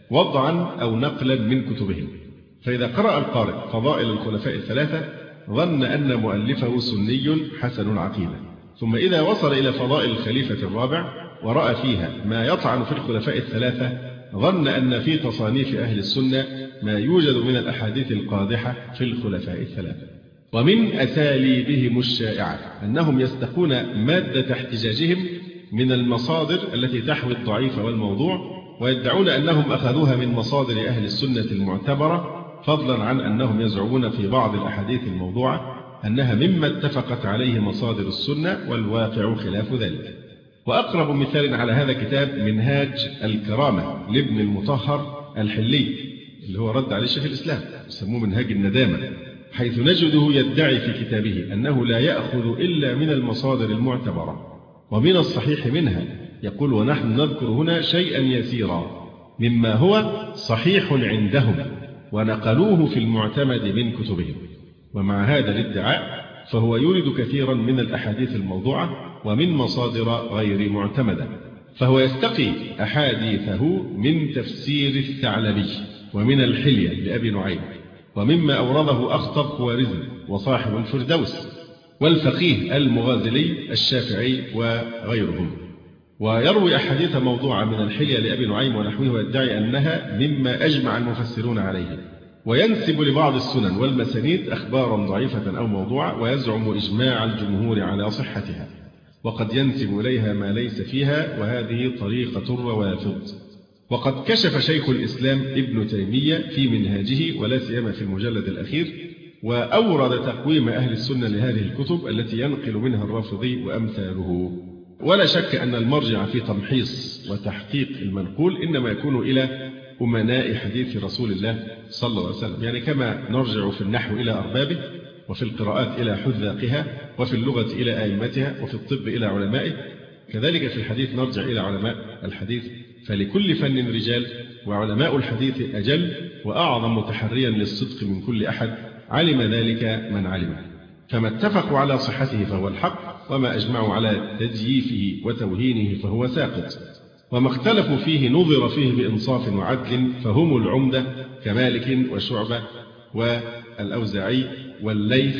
وضعا أو نقلا من كتبهم. فإذا قرأ القارئ فضائل الخلفاء الثلاثة ظن أن مؤلفه سني حسن العقيدة، ثم إذا وصل إلى فضائل الخليفة الرابع ورأى فيها ما يطعن في الخلفاء الثلاثة ظن أن في تصانيف أهل السنة ما يوجد من الأحاديث القادحة في الخلفاء الثلاثة. ومن أساليبهم الشائعة أنهم يستقون مادة احتجاجهم من المصادر التي تحوي الضعيف والموضوع، ويدعون أنهم أخذوها من مصادر أهل السنة المعتبرة، فضلا عن أنهم يزعمون في بعض الأحاديث الموضوعة أنها مما اتفقت عليه مصادر السنة والواقع خلاف ذلك. وأقرب مثال على هذا كتاب منهاج الكرامة لابن المطهر الحلي، اللي هو رد عليه شيخ الإسلام، يسموه منهاج الندامة، حيث نجده يدعي في كتابه أنه لا يأخذ إلا من المصادر المعتبرة ومن الصحيح منها. يقول: ونحن نذكر هنا شيئا يسيرا مما هو صحيح عندهم ونقلوه في المعتمد من كتبهم. ومع هذا الادعاء فهو يورد كثيرا من الأحاديث الموضوعة ومن مصادر غير معتمدة، فهو يستقي أحاديثه من تفسير الثعلبي ومن الحلية لأبي نعيم، ومما أورده أخطب خوارزمي وصاحب الفردوس والفقيه المغازلي الشافعي وغيرهم. ويروي أحاديث موضوعة من الحلية لأبي نعيم ونحوه ويدعي أنها مما أجمع المفسرون عليه، وينسب لبعض السنن والمسانيد أخبارا ضعيفة أو موضوعة ويزعم إجماع الجمهور على صحتها، وقد ينسب إليها ما ليس فيها، وهذه طريقة الروافض. وقد كشف شيخ الإسلام ابن تيمية في منهاجه ولا سيما في المجلد الأخير وأورد تقويم أهل السنة لهذه الكتب التي ينقل منها الرافضي وأمثاله. ولا شك أن المرجع في تمحيص وتحقيق المنقول إنما يكون إلى أمناء حديث رسول الله صلى الله عليه وسلم، يعني كما نرجع في النحو إلى أربابه، وفي القراءات إلى حذاقها، وفي اللغة إلى أئمتها، وفي الطب إلى علمائه، كذلك في الحديث نرجع إلى علماء الحديث. فلكل فن رجال، وعلماء الحديث أجل وأعظم متحريا للصدق من كل أحد، علم ذلك من علمه. فما اتفقوا على صحته فهو الحق، وما أجمعوا على تزييفه وتوهينه فهو ساقط، وما اختلفوا فيه نظر فيه بإنصاف وعدل فهم العمدة كمالك وشعبة والأوزاعي والليث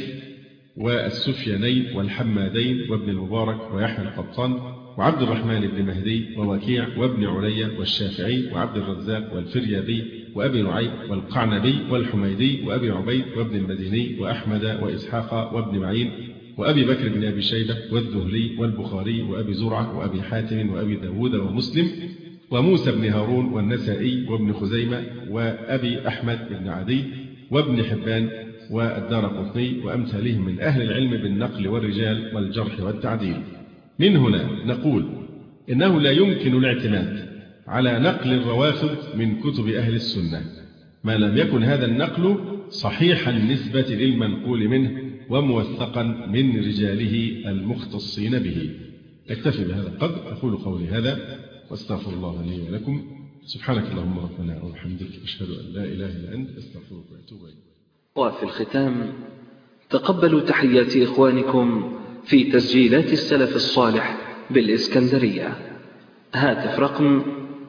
والسفيانين والحمادين وابن المبارك ويحيى القطان وعبد الرحمن بن مهدي ووكيع وابن عليا والشافعي وعبد الرزاق والفريابي وأبي نعيم والقعنبي والحميدي وأبي عبيد وابن المديني وأحمد وإسحاق وابن معين وأبي بكر بن أبي شيبة والذهلي والبخاري وأبي زرعة وأبي حاتم وأبي داود ومسلم وموسى بن هارون والنسائي وابن خزيمة وأبي أحمد بن عدي وابن حبان والدارقطني وأمثالهم من أهل العلم بالنقل والرجال والجرح والتعديل. من هنا نقول إنه لا يمكن الاعتماد على نقل الروافض من كتب أهل السنة ما لم يكن هذا النقل صحيح النسبة للمنقول منه وموثقا من رجاله المختصين به. أكتفي بهذا القدر، أقول قولي هذا واستغفر الله لي ولكم. سبحانك اللهم ربنا وبحمدك، أشهد أن لا إله إلا أنت، أستغفرك وأتوب إليك. وفي الختام تقبلوا تحيات إخوانكم في تسجيلات السلف الصالح بالإسكندرية. هاتف رقم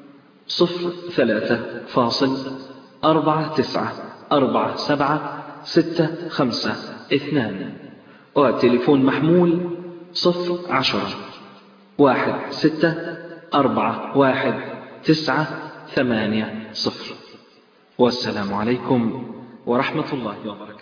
03-494765، وتليفون محمول 010-1641-980. والسلام عليكم ورحمة الله وبركاته.